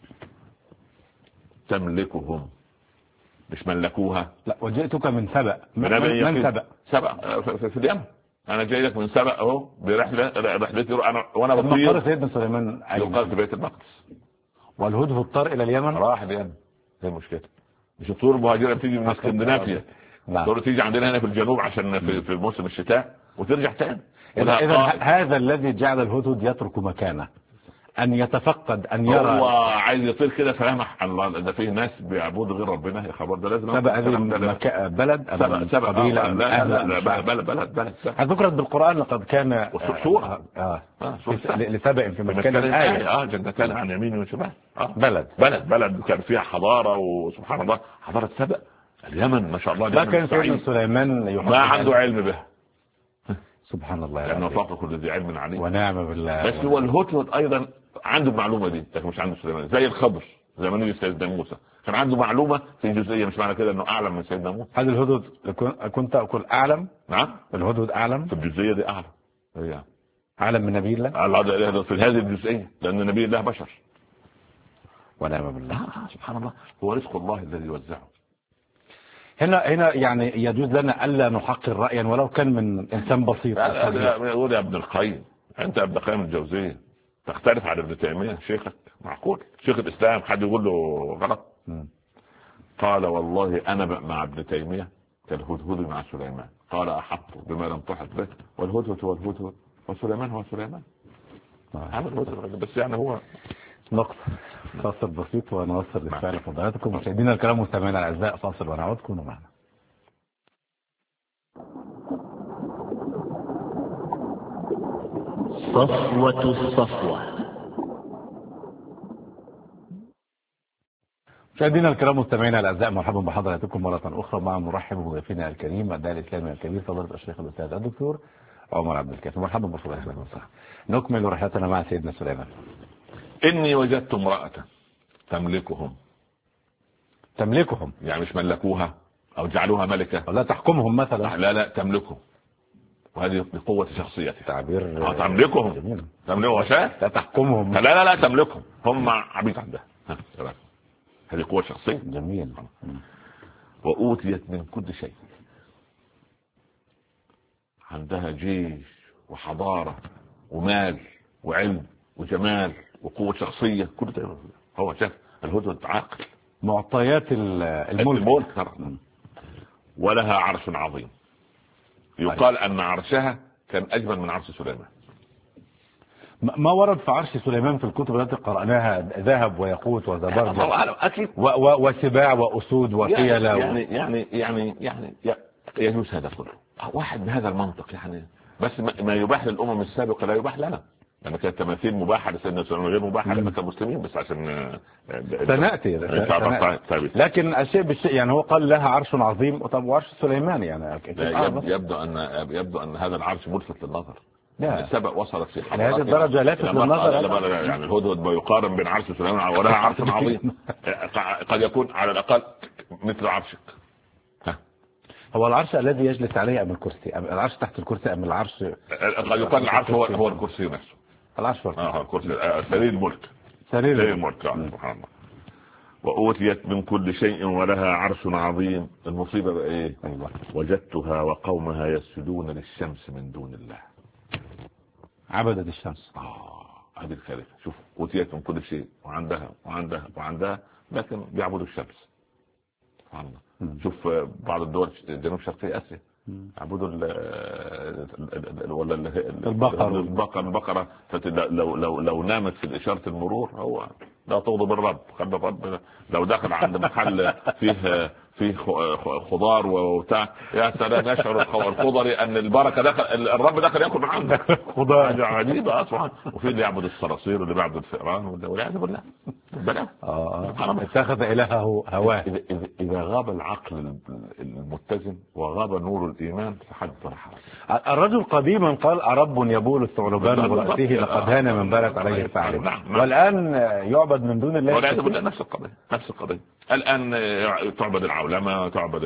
تملكهم، مش ملكوها. لا، وجئتك من سبأ. من سبأ في اليمن. انا جاي لك من سبأ اهو برحلتي وانا بطير. طار سيدنا سليمان يقال في بيت المقدس، والهدهد طار الى اليمن. راح اليمن. ايه المشكله؟ مش الطيور المهاجره بتيجي من اسكندنافيا، الطيور تيجي عندنا هنا في الجنوب عشان في موسم الشتاء وترجع تاني. إذا هذا الذي جعل الهدهد يترك مكانه، أن يتفقد، أن يرى. هو عايز يطير كده فيلمح الله ده فيه ناس بيعبدوا غير ربنا. يا خبر ده لازم. سبأ هذه بلد قبيلة. بلد. ذكرت بالقرآن لقد كان سورة لسبأ في مكان الآية. جنتان عن يمين وشمال. بلد كان فيها حضارة، وسبحان الله حضارة سبأ اليمن ما شاء الله. ما كان سيدنا سليمان ما عنده علم به. سبحان الله، لأنه فوق كل ذي علم عليم. ونعم بالله. بس هو الهدهد أيضا عنده المعلومة دي، لكن مش عنده سليمان. زي الخضر زي ما نيجي سيدنا موسى كان عنده معلومة في جزئية، مش معنى كده إنه أعلم من سيدنا موسى. هذا الهدهد كنت أقول أعلم. نعم، الهدهد أعلم في الجزئية دي. أعلم من نبي الله. في هذه الجزئية، لأن نبي الله بشر. ونعم بالله. سبحان الله. هو رزق الله الذي يوزعه. هنا يعني يجوز لنا ألا نحقر رأيا ولو كان من إنسان بسيط. يقول يا ابن القيم، أنت ابن القيم الجوزية تختلف على ابن تيمية شيخك؟ معقول شيخ الإسلام حد يقول له غلط؟ قال والله أنا مع ابن تيمية كالهدهد مع سليمان. قال أحط بما لم تحط به، والهدهد هو الهدهد وسليمان هو سليمان. بس يعني هو نقطة. فاصل بسيط ونوصل للفعل فضلاتكم. مشاهدينا الكرام مستمعينا الاعزاء، فاصل ونعود. كونوا معنا. صفوة الصفوة. مشاهدينا الكرام مستمعينا الاعزاء، مرحبا بحضراتكم مرة أخرى. مع مرحب بضيفنا الكريم الداعية الإسلامي الكبير فضيلة الشيخ الأستاذ الدكتور عمر عبد الكافي. مرحبا بفضيلتكم. نكمل رحلتنا مع سيدنا سليمان. إني وجدت امرأة تملكهم، يعني مش ملكوها أو جعلوها ملكة، لا تحكمهم مثلا. لا تملكهم، وهذه بقوة شخصيتها. تعبير تملكهم لا تحكمهم. لا تملكهم، هم عبيد عندها. هذه قوة شخصية. جميل. وأوتيت من كل شيء، عندها جيش وحضارة ومال وعلم وجمال وقوة شخصية، كل ده. هو شاف الهدهد عاقل. معطيات الملك. ولها عرش عظيم، يقال أن عرشها كان أجمل من عرش سليمان. ما ورد في عرش سليمان في الكتب التي قرأناها ذهب وياقوت وزبرجد وسباع وأسود وفيلة يعني يجوز هذا كله. واحد بهذا المنطق يعني بس ما يباح للامم السابقه لا يباح لنا، لأن كانت تماثيل مباحة لسيدنا سليمان غير مباحة لنا كمسلمين، بس عشان سنأتي. لكن الشيء بالشيء يعني هو قال لها عرش عظيم، طب وعرش سليمان يعني يبدو أن هذا العرش ملفت للنظر. لا السبق وصلت في هذه الدرجة لافت للنظر يعني الهدهد يقارن بين عرش سليمان ولها عرش عظيم قد يكون على الأقل مثل عرشك. هو العرش الذي يجلس عليه أم الكرسي؟ أم العرش تحت الكرسي أم العرش؟ قد يكون العرش هو الكرسي نفسه. العرش هو الكرسي. سرير الملك. سبحان الله. وأوتيت من كل شيء ولها عرش عظيم. المصيبة بقى إيه؟ وجدتها وقومها يسجدون للشمس من دون الله. عبدت الشمس. هذه الكارثة. شوف، أوتيت من كل شيء وعندها لكن بيعبدوا الشمس. سبحان الله. شوف بعض الدول جنوب شرقي آسيا عبدوا البقرة. لو نامت في إشارة المرور هو لا تغضب الرب. خلي الرب لو دخل عند محل فيه خضار وبتاع، يا سلام، يشعر الخضري ان البركه دخل، الرب دخل ياكل من عندك خضار عجيبه اصلا. وفي اللي يعبد الصراصير واللي يعبد الفئران والعياذ بالله. اتخذ الهه هواه. اذا غاب العقل المتزن وغاب نور الايمان فحد فرح. الرجل قديما قال أرب يبول الثعلبان برأسه لقد هان من بالت عليه الثعلب. والآن يعبد من دون الله. والعياذ بالله. نفس القضيه الان تعبد العولمه، تعبد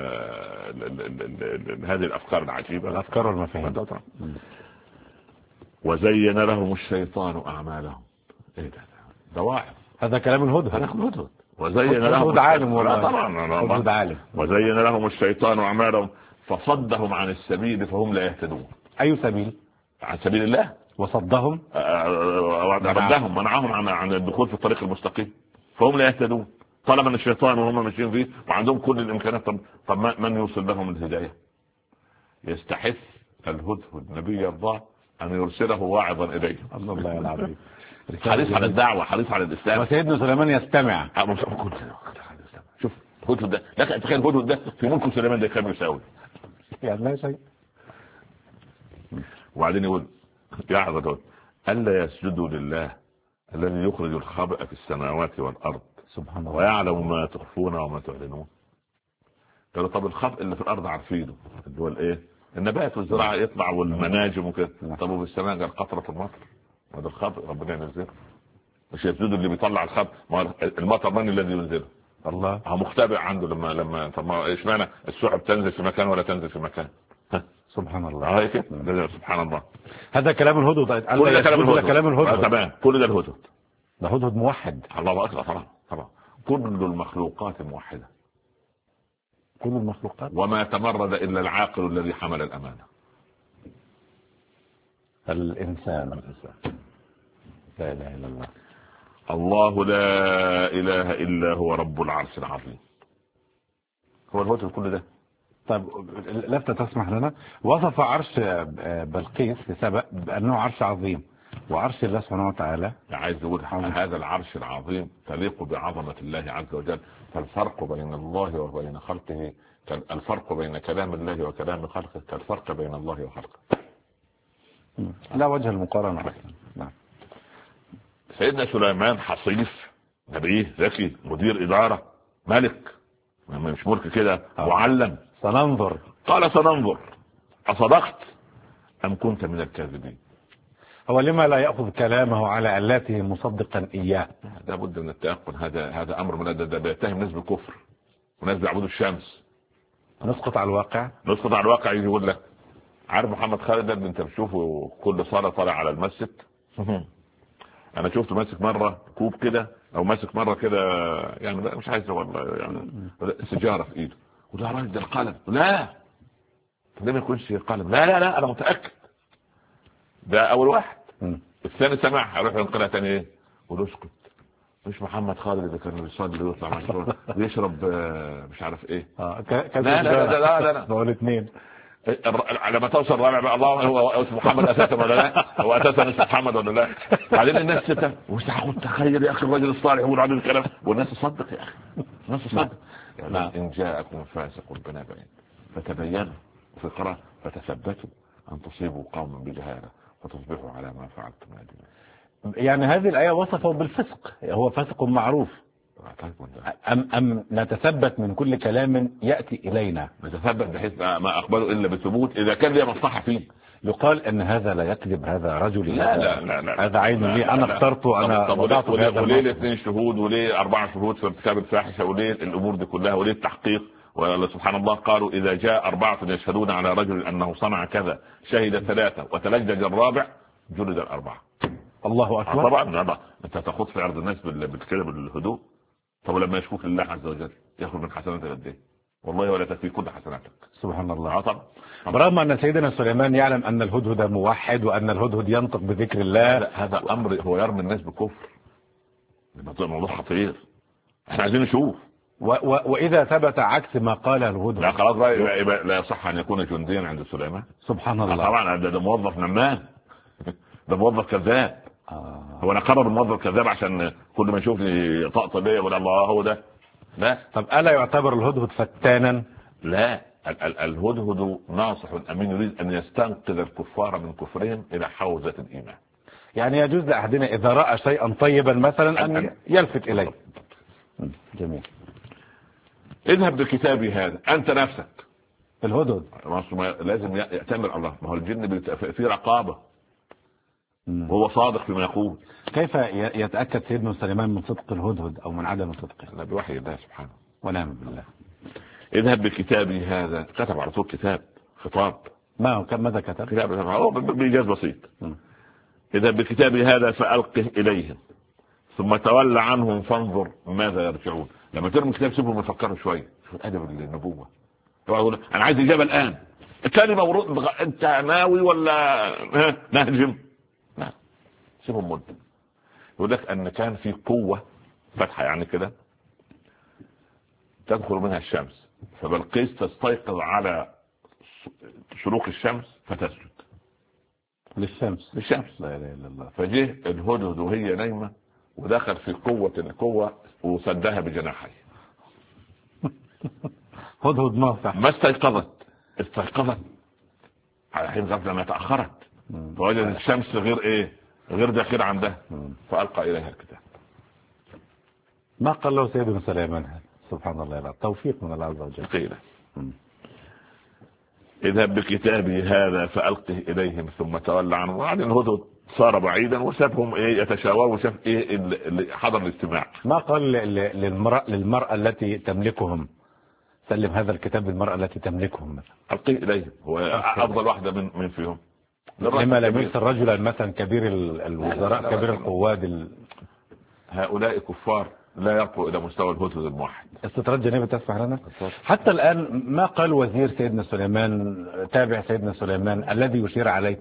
هذه الافكار العجيبه، الافكار والمفاهيم. وزين لهم الشيطان اعمالهم. ايه ده واعظ. هذا كلام الهدهد. وزين لهم عالم عالم. وزين لهم الشيطان اعمالهم فصدهم عن السبيل فهم لا يهتدون. اي سبيل؟ عن سبيل الله. وصدهم منعهم عن الدخول في الطريق المستقيم فهم لا يهتدون. طالما ان الشيطان وهم ماشيين فيه وعندهم كل الامكانيات، طب من يوصل لهم الهدايه؟ يستحث الهدهد نبي الله ان يرسله واعظا اليه. الله العظيم. حريص على الدعوه، حريص على الاسلام. وسيدنا سليمان يستمع. شوف الهدهد ده، لكن تخيل الهدهد ده في ملك سليمان ده كان يساوي يعني لا شيء. وبعدين يقول يا عبد الا يسجدوا لله الذي يخرج الخبأ في السماوات والارض سبحان الله ويعلم ما تخفون وما تعلنون. قالوا طب الخبأ اللي في الارض عارفينه، اللي هو الايه؟ النبات والزراعه يطلع والمناجم وكده. طب وفي السماء قال قطره المطر، وهذا الخبأ ربنا ينزله. مش يسجدوا اللي بيطلع الخبأ، المطر من الذي ينزله؟ الله. هو مختبئ عنده. لما طب ما ايش معنى السحب تنزل في مكان ولا تنزل في مكان؟ سبحان الله. سبحان الله. هذا كلام الهدهد. كل ده كلام الهدهد. تمام. كل ده الهدهد. ده هدهد موحد. الله اكبر. طبعا كل المخلوقات موحده. كل المخلوقات. وما تمرد الا العاقل الذي حمل الامانه. الانسان. لا اله الا الله. الله لا اله الا هو رب العرش العظيم. هو الهدهد كل ده. طيب لفتة تسمح لنا. وصف عرش بلقيس في سبأ بأنه عرش عظيم، وعرش الله سبحانه وتعالى عايز يقول هذا العرش العظيم تليق بعظمة الله عز وجل. فالفرق بين الله وبين خلقه، الفرق بين كلام الله وكلام خلقه كالفرق بين الله وخلقه. لا وجه المقارنة أصلا. نعم. سيدنا سليمان حصيف، نبيه، ذكي، مدير إدارة، ملك، مش ملك كده، معلم. سننظر. قال سننظر أصدقت أم كنت من الكاذبين. هو لما لا يأخذ كلامه على علاته مصدقا إياه؟ لابد من التيقن. هذا أمر من ده بيتهم ناس بالكفر وناس بيعبدوا الشمس. نسقط على الواقع. يجي يقول لك عارف محمد خالد ده انت بتشوفه كل صلاة طالع على المسجد. انا شفته ماسك مرة كوب كده او ماسك مرة كده، يعني مش عايز والله، يعني سيجارة في ايده. وده راجل ده القلم. لا ده ما يكونش قلم. لا انا متأكد ده اول واحد. الثاني سمع هيروح ينقلها تاني ايه ونسكت. مش محمد خالد اللي كان بيصلي ويطلع مع الشغل بيشرب مش عارف ايه. لا هو الاثنين. لما توصل الرابع بقى الله هو اسمه محمد اساسا ولا لا، هو اساسا اسمه محمد ولا لا. بعدين الناس ستة ومستحيل تخيل يا اخي الرجل الصالح يقول عنه الكلام والناس تصدق. يا اخي الناس تصدق. يعني ان جاءكم فاسق بنبأ فتبينوا، في قراءة فتثبتوا أن تصيبوا قوما بجهالة وتصبحوا على ما فعلتم نادمين. يعني هذه الآية وصفه بالفسق، هو فسق معروف. أم نتثبت من كل كلام يأتي إلينا؟ نتثبت بحيث ما أقبله إلا بثبوت إذا كان لي مصلحة فيه. يقال أن هذا لا يكذب، هذا رجل لا لا لا لا هذا عين لي، أنا اخترت، أنا وضعت في هذا. وليه 2 شهود وليه 4 شهود في ارتكاب الفاحشة وليه الأمور دي كلها وليه التحقيق؟ وسبحان الله قالوا إذا جاء 4 يشهدون على رجل أنه صنع كذا شهد 3 وتلجج الرابع جلد 4. الله أكبر. طبعا أنت تخوض في عرض الناس بالكذب بالهدوء. طب لما يشكوك لله عز وجل ياخذ من حسناتك قد ايه؟ والله ولا تكفي كل حسناتك. سبحان الله. طبعا. برغم ان سيدنا سليمان يعلم ان الهدهد موحد وان الهدهد ينطق بذكر الله. هذا امر هو يرمي الناس بكفر. الموضوع خطير، احنا عايزين نشوف. واذا ثبت عكس ما قاله الهدهد لا خلاص بقى لا يصح ان يكون جنديا عند سليمان. سبحان الله. طبعا ده موظف نمام. ده موظف كذاب. هو انا قرر الموظف كذاب عشان كل ما يشوفني طقطق بيا يقول الله هو ده؟ لا. طب الا يعتبر الهدهد فتانا؟ لا، الهدهد ناصح امين يريد ان يستنقذ الكفار من كفرهم الى حوزة الايمان. يعني يجوز لاحدنا اذا راى شيئا طيبا مثلا ان يلفت اليه. جميل. اذهب بكتابي هذا انت نفسك الهدهد لازم يأتمر الله. ما هو الجن في رقابة وهو صادق فيما يقول. كيف يتأكد سيدنا سليمان من صدق الهدهد او من عدم صدقه؟ لا، بوحي الله سبحانه ونعم بالله. اذهب بكتابي هذا، كتب على طول كتاب خطاب. ماذا كتب؟ كتاب هو بإيجاز بسيط. اذهب بكتابي هذا فألقه إليهم ثم تولى عنهم فانظر ماذا يرجعون. لما ترمي كتاب سيبهم يفكروا شوية. شو أدب النبوة؟ يقول أنا عايز إجابة الآن. الكلمة ورد أنت ناوي ولا نهجم؟ لا، سيبهم مدة. يقول لك أن كان في قوة فتحة يعني كده تدخل منها الشمس، فبلقيس تستيقظ على شروق الشمس فتسجد للشمس. لا اله الا الله. فجه الهدهد وهي نايمه ودخل في القوه وسدها بجناحيه. هدهد ناصح. ما استيقظت على حين غفله ما تاخرت، فوجدت الشمس غير داخل عندها، فالقى اليها الكتاب. ما قال له سيدنا سليمان هذا؟ سبحان الله، لا توفيق من الله عز وجل. قيل اذهب بكتابي هذا فألقه إليهم ثم تولى عنهم. وبعدين الهدهد صار بعيدا وسابهم يتشاوروا وشاف اللي حضر الاجتماع. ما قال للمرأة التي تملكهم سلم هذا الكتاب للمرأة التي تملكهم مثلا؟ ألقيه إليهم. هو أفضل واحدة من فيهم. لما لم يرسل رجلا مثلا كبير الوزراء كبير القواد هؤلاء كفار لا يرقوا إلى مستوى الهدهد الموحد. استطراد جانبي تسمح لنا. حتى الآن ما قال وزير سيدنا سليمان تابع سيدنا سليمان الذي يشير عليه؟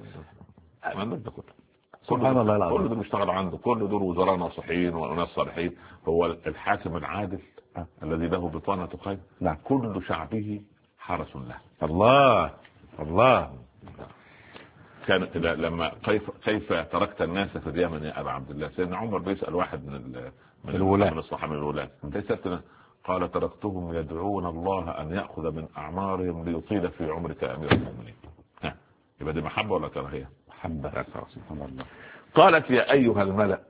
سبحان الله العظيم. كل دول اشتغل عنده، كل دول وزراء ناصحين وناس صالحين. هو الحاكم العادل الذي له بطانة خير. نعم. كل شعبه حرس له. الله كان لما كيف تركت الناس في اليمن يا ابا عبد الله؟ سيدنا عمر بيسأل واحد من الصحابة من الولاة، قال تركتهم يدعون الله ان يأخذ من اعمارهم ليطيل في عمرك امير المؤمنين. يبقى دي محبة ولا كراهية؟ محبة. سبحان الله. قالت يا ايها الملأ.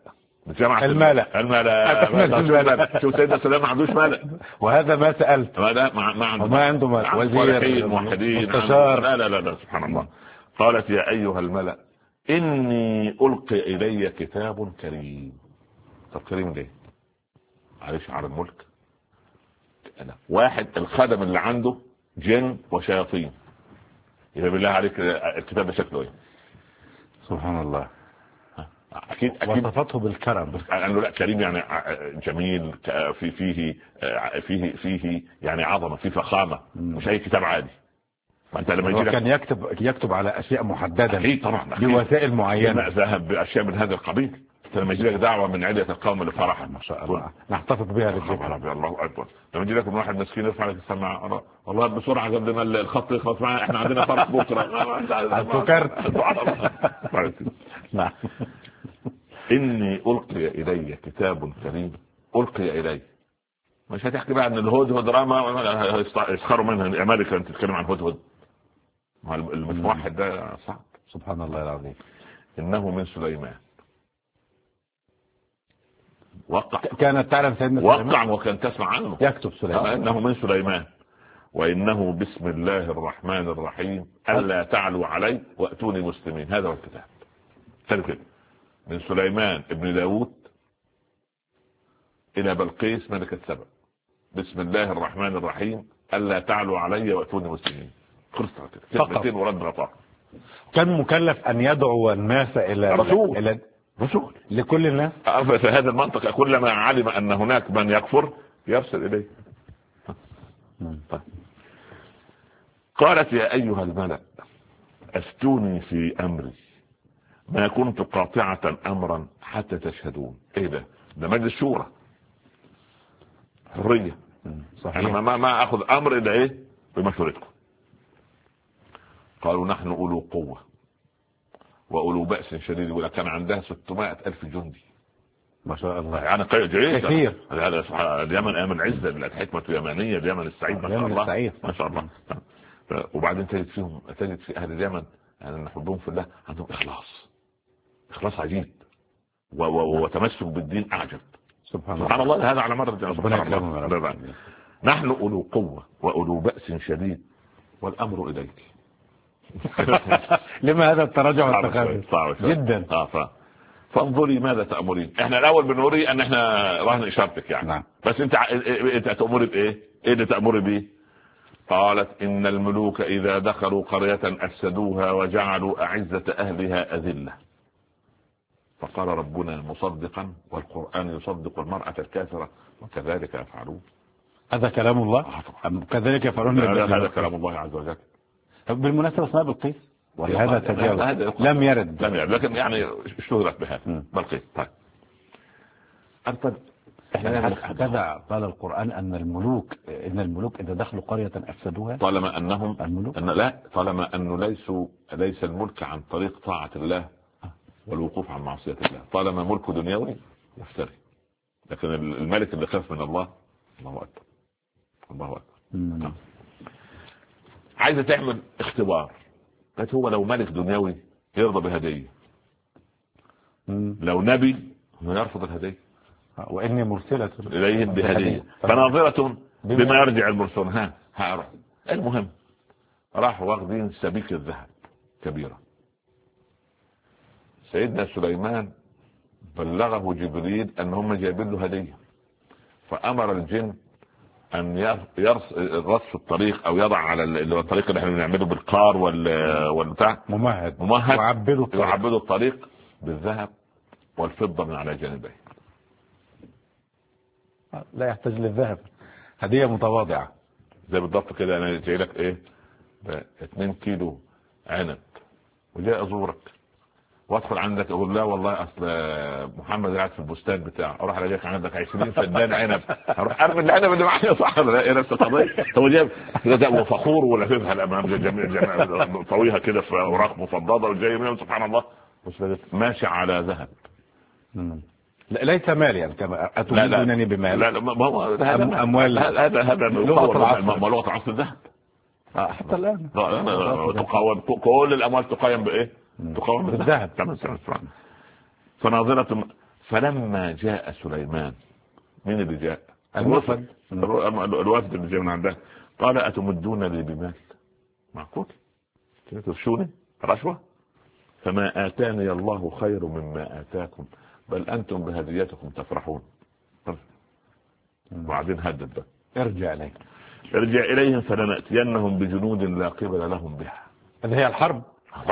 الملأ. شوف سيدنا سليمان ما عندوش ملأ، وهذا ما سألت. ما عنده ملأ. وزير موحدين مستشار. لا سبحان الله. قالت يا ايها الملأ اني القي الي كتاب كريم. طب كريم ليه؟ معلش على الملك. واحد الخدم اللي عنده جن وشياطين، يبقى بالله عليك الكتاب ده شكله ايه؟ سبحان الله. اكيد وصفته بالكرم. قال له لا كريم يعني جميل، فيه يعني عظمه، فيه فخامه، مش اي كتاب عادي. ما انت لما كان يكتب على اشياء محدده. اكيد طبعا بوسائل معينه. ذهب باشياء من هذا القبيل. لما يجي لك دعوه من علية القوم لفرح ما شاء الله نحتفظ بها للذكرى. الله اكبر. لما يجي لك من واحد مسكين يرفع لك السماعه، والله بسرعه قبل ما الخط يخلص معنا احنا عندنا فرح بكره. سكرت. نعم. اني القي الي كتاب كريم. القي الي مش هتحكي بقى ان الهدهد رمى يسخروا منها. امريكا انت تتكلم عن هدهد؟ المتوحد ده صعب. سبحان الله العظيم. إنه من سليمان. وقع. كانت تعلم سيدنا سليمان. وقع وكان تسمع عنه. يكتب سليمان. إنه من سليمان وإنه بسم الله الرحمن الرحيم ألا تعلوا علي وأتوني مسلمين. هذا هو الكتاب. كده من سليمان ابن داود إلى بلقيس ملكة سبأ. بسم الله الرحمن الرحيم ألا تعلوا علي وأتوني مسلمين. خلصت كلمتين ورد غطاء. كان مكلف أن يدعو الناس إلى رسول لكل الناس. في هذا المنطقة كلما علم أن هناك من يكفر يرسل إليه. قالت يا أيها الملأ أفتوني في أمري ما كنت قاطعة أمرا حتى تشهدون. إيه ده مجلس شورى، حرية. صحيح. أنا ما أخذ أمر إلا إيه بمشورتكم. قالوا نحن أولو قوة وأولو بأس شديد، ولا كان عندها 600,000 جندي. ما شاء الله. يعني جيش كثير. هذا اليمن أيام العزة بالحكمة يمنية، اليمن السعيد ما شاء الله. ما شاء الله. وبعدين تجد في أهل اليمن يعني نحبهم في الله عندهم إخلاص عجيب وتمسك بالدين أعجب. سبحان الله. هذا على مر الجنة. نحن أولو قوة وأولو بأس شديد والأمر إليك. لما هذا التراجع والتخاذل جدا. فانظري ماذا تأمرين. احنا الأول بنوري أن احنا رهن إشارتك يعني. نعم. بس انت تأمري بإيه؟ ايه اللي تأمري بيه؟ قالت إن الملوك إذا دخلوا قرية أفسدوها وجعلوا أعزة أهلها أذلة. فقال ربنا مصدقا والقرآن يصدق المرأة الكافرة وكذلك يفعلون. هذا كلام الله. كذلك يفعلون. هذا كلام الله عز وجل. بالمناسبة اسمها بلقيس ولا هذا تجاوز؟ لم يرد لكن يعني اشتهرت بهذا بلقيس. طيب هكذا قال القرآن أن الملوك إذا دخلوا قرية أفسدوها. طالما أنهم الملوك طالما أنه ليس الملك عن طريق طاعة الله والوقوف عن معصية الله. طالما ملك دنيوي يفتري. لكن الملك اللي خاف من الله الله أكبر. عايزة تعمل اختبار. قالت هو لو ملك دنيوي يرضى بهدية، لو نبي يرفض الهدية. وإني مرسلة إليهم بهدية فناظرة بما يرجع المرسلون. هأروح. المهم راح واخدين سبيك الذهب كبيرة. سيدنا سليمان بلغه جبريل أن هم جايبين له هدية، فأمر الجن أن يرص الطريق أو يضع على الطريق اللي احنا بنعمله بالقار والبتاع ممهد وعبدوا الطريق بالذهب والفضة من على جانبيه. لا يحتاج للذهب، هدية متواضعة. زي بالضبط كده أنا جاي لك 2 كيلو عنب وجاي أزورك وادخل عندك اقول لا والله اصل محمد قاعد في البستان بتاعه، اروح الاقيك عندك 20 فدان عنب، اروح ارمي العنب اللي معايا. صح ولا لا؟ ايه نفس القضيه. هو جايب ده فخور ولا فيها الامام جميع طويها كده في اوراق مفضله وجاي منهم سبحان الله ماشي على ذهب. لا ليس ماليا كما اتمنى بمال. لا ما هو هذا اموال. هذا لغه العصر الذهب. حتى الان تقاوم كل الاموال تقايم بايه؟ تقاوم بالذهب. فناظرة. فلما جاء سليمان، مين اللي جاء؟ الوفد اللي جاء من عنده. قال أتمدون لي بمال؟ معقول تفشوني رشوة؟ فما آتاني الله خير مما آتاكم بل أنتم بهديتكم تفرحون. وبعدين هدد بقى ارجع إليهم فلنأتينهم بجنود لا قبل لهم بها. هذه هي الحرب.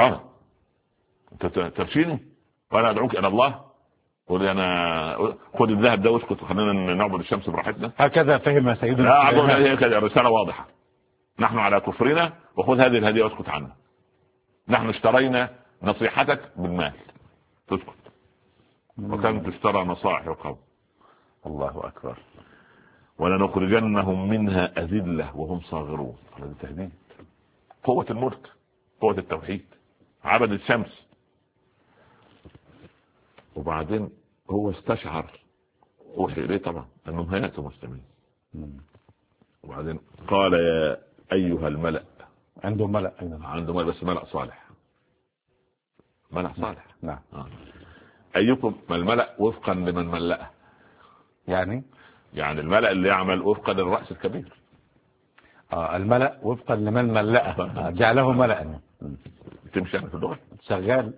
تفشيني وانا ادعوك الى الله. قول انا خذ الذهب ده واسكت وخلينا نعبد الشمس براحتنا. هكذا فهم سيدنا. لا هي كده الرساله واضحه. نحن على كفرنا وخذ هذه الهديه واسكت عنها. نحن اشترينا نصيحتك بالمال تسكت. وكان تشترى نصائح القوم. الله اكبر. ولنخرجنهم منها اذله وهم صاغرون. هذا تهديد. قوه الملك، قوه التوحيد، عبد الشمس. وبعدين هو استشعر اوحي اليه طبعا انهم هيأتوا مسلمين. وبعدين قال يا ايها الملأ عنده ملأ أيضا. عنده ملأ بس ملأ صالح. ملأ صالح. نعم. أيكم الملأ وفقا لمن ملأه. يعني الملأ اللي يعمل وفقا للرأس الكبير. الملأ وفقا لمن ملأه جعله ملأ. تمشي في اللغة شغال.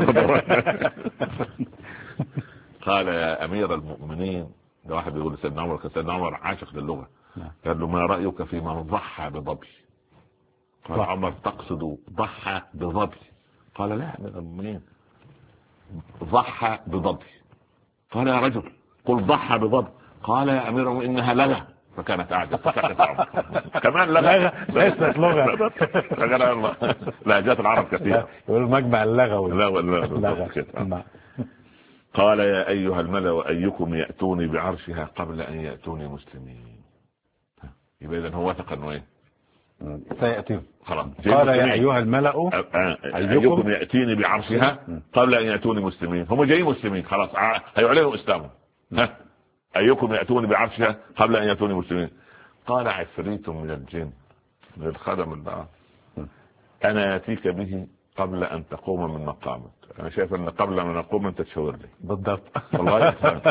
قال يا أمير المؤمنين، ده واحد بيقول لسيدنا عمر، سيدنا عمر عاشق للغة، قال له ما رأيك في من ضحى بظبي؟ قال عمر تقصد ضحى بظبي؟ قال لا يا أمير المؤمنين، ضحى بظبي. قال يا رجل قل ضحى بظبي. قال يا أمير المؤمنين إنها لغة. فكانت قاعدة كمان لغة ليست لغة. لهجات العرب كثيرة. يقول مجمع اللغوي. لا. قال يا أيها الملأ أيكم يأتوني بعرشها قبل أن يأتوني مسلمين. يبقى إذن هو وثق أنه سيأتي. خلاص. قال يا أيها الملأ أيكم يأتيني بعرشها قبل أن يأتوني مسلمين. هم جايين مسلمين خلاص هيعلنوا إسلامهم. أيكم يأتوني بعرشها قبل أن يأتوني مسلمين. قال عفريت من الجن من الخدم الله أنا يأتيك به قبل أن تقوم من مقامك. أنا شايف أن قبل أن نقوم أنت تشاور لي. بالضبط. والله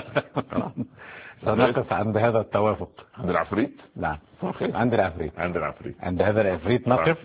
سنقف عند هذا التوافق. عند العفريت. نعم عند العفريت. عند هذا العفريت نقف.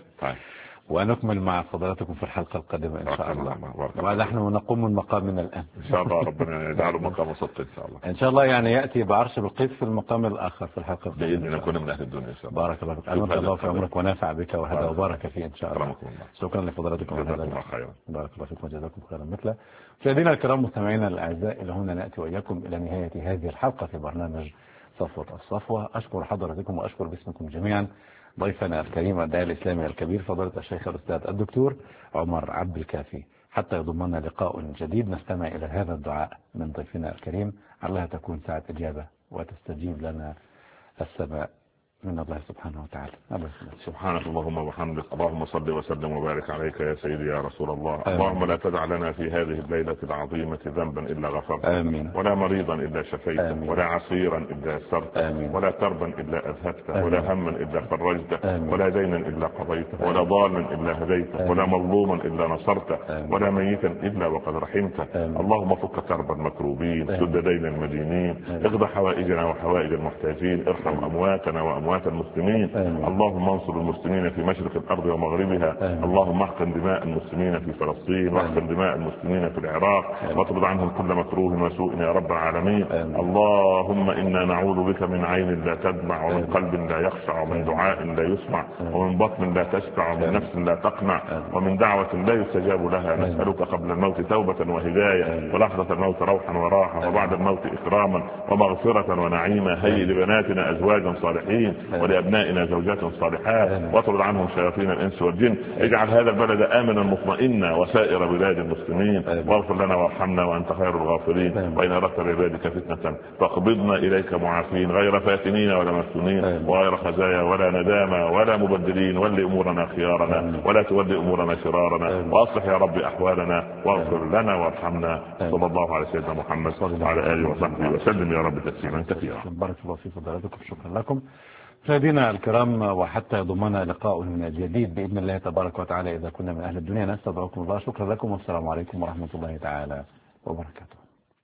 ونكمل مع فضلاتكم في الحلقة القادمة إن شاء الله. ونحن نقوم من مقامنا الآن إن شاء الله. ربنا يجعله مقام صدق إن شاء الله. إن شاء الله يعني يأتي بعرش بالقيس في المقام الآخر في الحلقة القادمة. بإذن نكون من أهل الدنيا إن شاء الله. بارك الله فيك. أمد الله في عمرك ونافع بك وهذا وبارك فيه إن شاء الله. شكرا لفضلاتكم. بارك الله فيكم وجزاكم خيرا مثله. مشاهدينا الكرام مستمعينا الأعزاء، إلى هنا نأتي وإياكم إلى نهاية هذه الحلقة في برنامج صفوة الصفوة. أشكر حضراتكم وأشكر باسمكم جميعا ضيفنا الكريم الداعية الإسلامي الكبير فضيلة الشيخ الأستاذ الدكتور عمر عبد الكافي. حتى يضمنا لقاء جديد نستمع إلى هذا الدعاء من ضيفنا الكريم، علها تكون ساعة إجابة وتستجيب لنا السماء من الله سبحانه وتعالى. سبحانك اللهم وبحمدك. اللهم صل وسلم وبارك عليك يا سيدي يا رسول الله. اللهم لا تدع لنا في هذه الليلة العظيمة ذنبا إلا غفرته، ولا مريضا إلا شفيته، ولا عسيرا إلا يسرته، ولا كربا إلا أذهبته، ولا هما إلا فرجته، ولا دينا إلا قضيته، ولا ضالا إلا هديته، ولا مظلوما إلا نصرته، ولا ميتا إلا وقد رحمته. اللهم فك كرب المكروبين، سد دين المدينين، اقض حوائجنا وحوائج المحتاجين، ارحم أمواتنا وأموات المسلمين. اللهم انصر المسلمين في مشرق الأرض ومغربها. اللهم احقن دماء المسلمين في فلسطين، واحقن دماء المسلمين في العراق، واطرد عنهم كل مكروه وسوء يا رب العالمين. اللهم إنا نعوذ بك من عين لا تدمع، ومن قلب لا يخشع، ومن دعاء لا يسمع، ومن بطن لا تشبع، ومن نفس لا تقنع، ومن دعوة لا يستجاب لها. نسألك قبل الموت توبة وهداية، ولحظة الموت روحا وراحة، وبعد الموت إكراما ومغفرة ونعيما. هيئ لبناتنا أزواجا صالحين، ولأبنائنا زوجات صالحات، واطرد عنهم شياطين الإنس والجن. اجعل هذا البلد آمنا مطمئنا وسائر بلاد المسلمين، واغفر لنا وارحمنا وأنت خير الغافرين. وإن أردت بعبادك فتنة فاقبضنا إليك معافين، غير فاتنين ولا مفتونين، وغير خزايا ولا ندامة ولا مبدلين. ولي أمورنا خيارنا ولا تولي أمورنا شرارنا، وأصلح يا رب أحوالنا، واغفر لنا وارحمنا. صلى الله على سيدنا محمد وعلى آله وصحبه وسلم يا رب تسليما كثيرا. بارك الله في فضلاتكم. شكرا لكم مشاهدينا الكرام، وحتى يضمنا لقاء جديد بإذن الله تبارك وتعالى إذا كنا من أهل الدنيا. نستودعكم الله. شكرا لكم والسلام عليكم ورحمة الله تعالى وبركاته.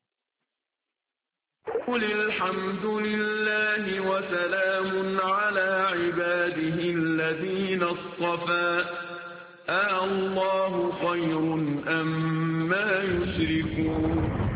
قل الحمد لله وسلام على عباده الذين اصطفى الله خير أم ما يشركون.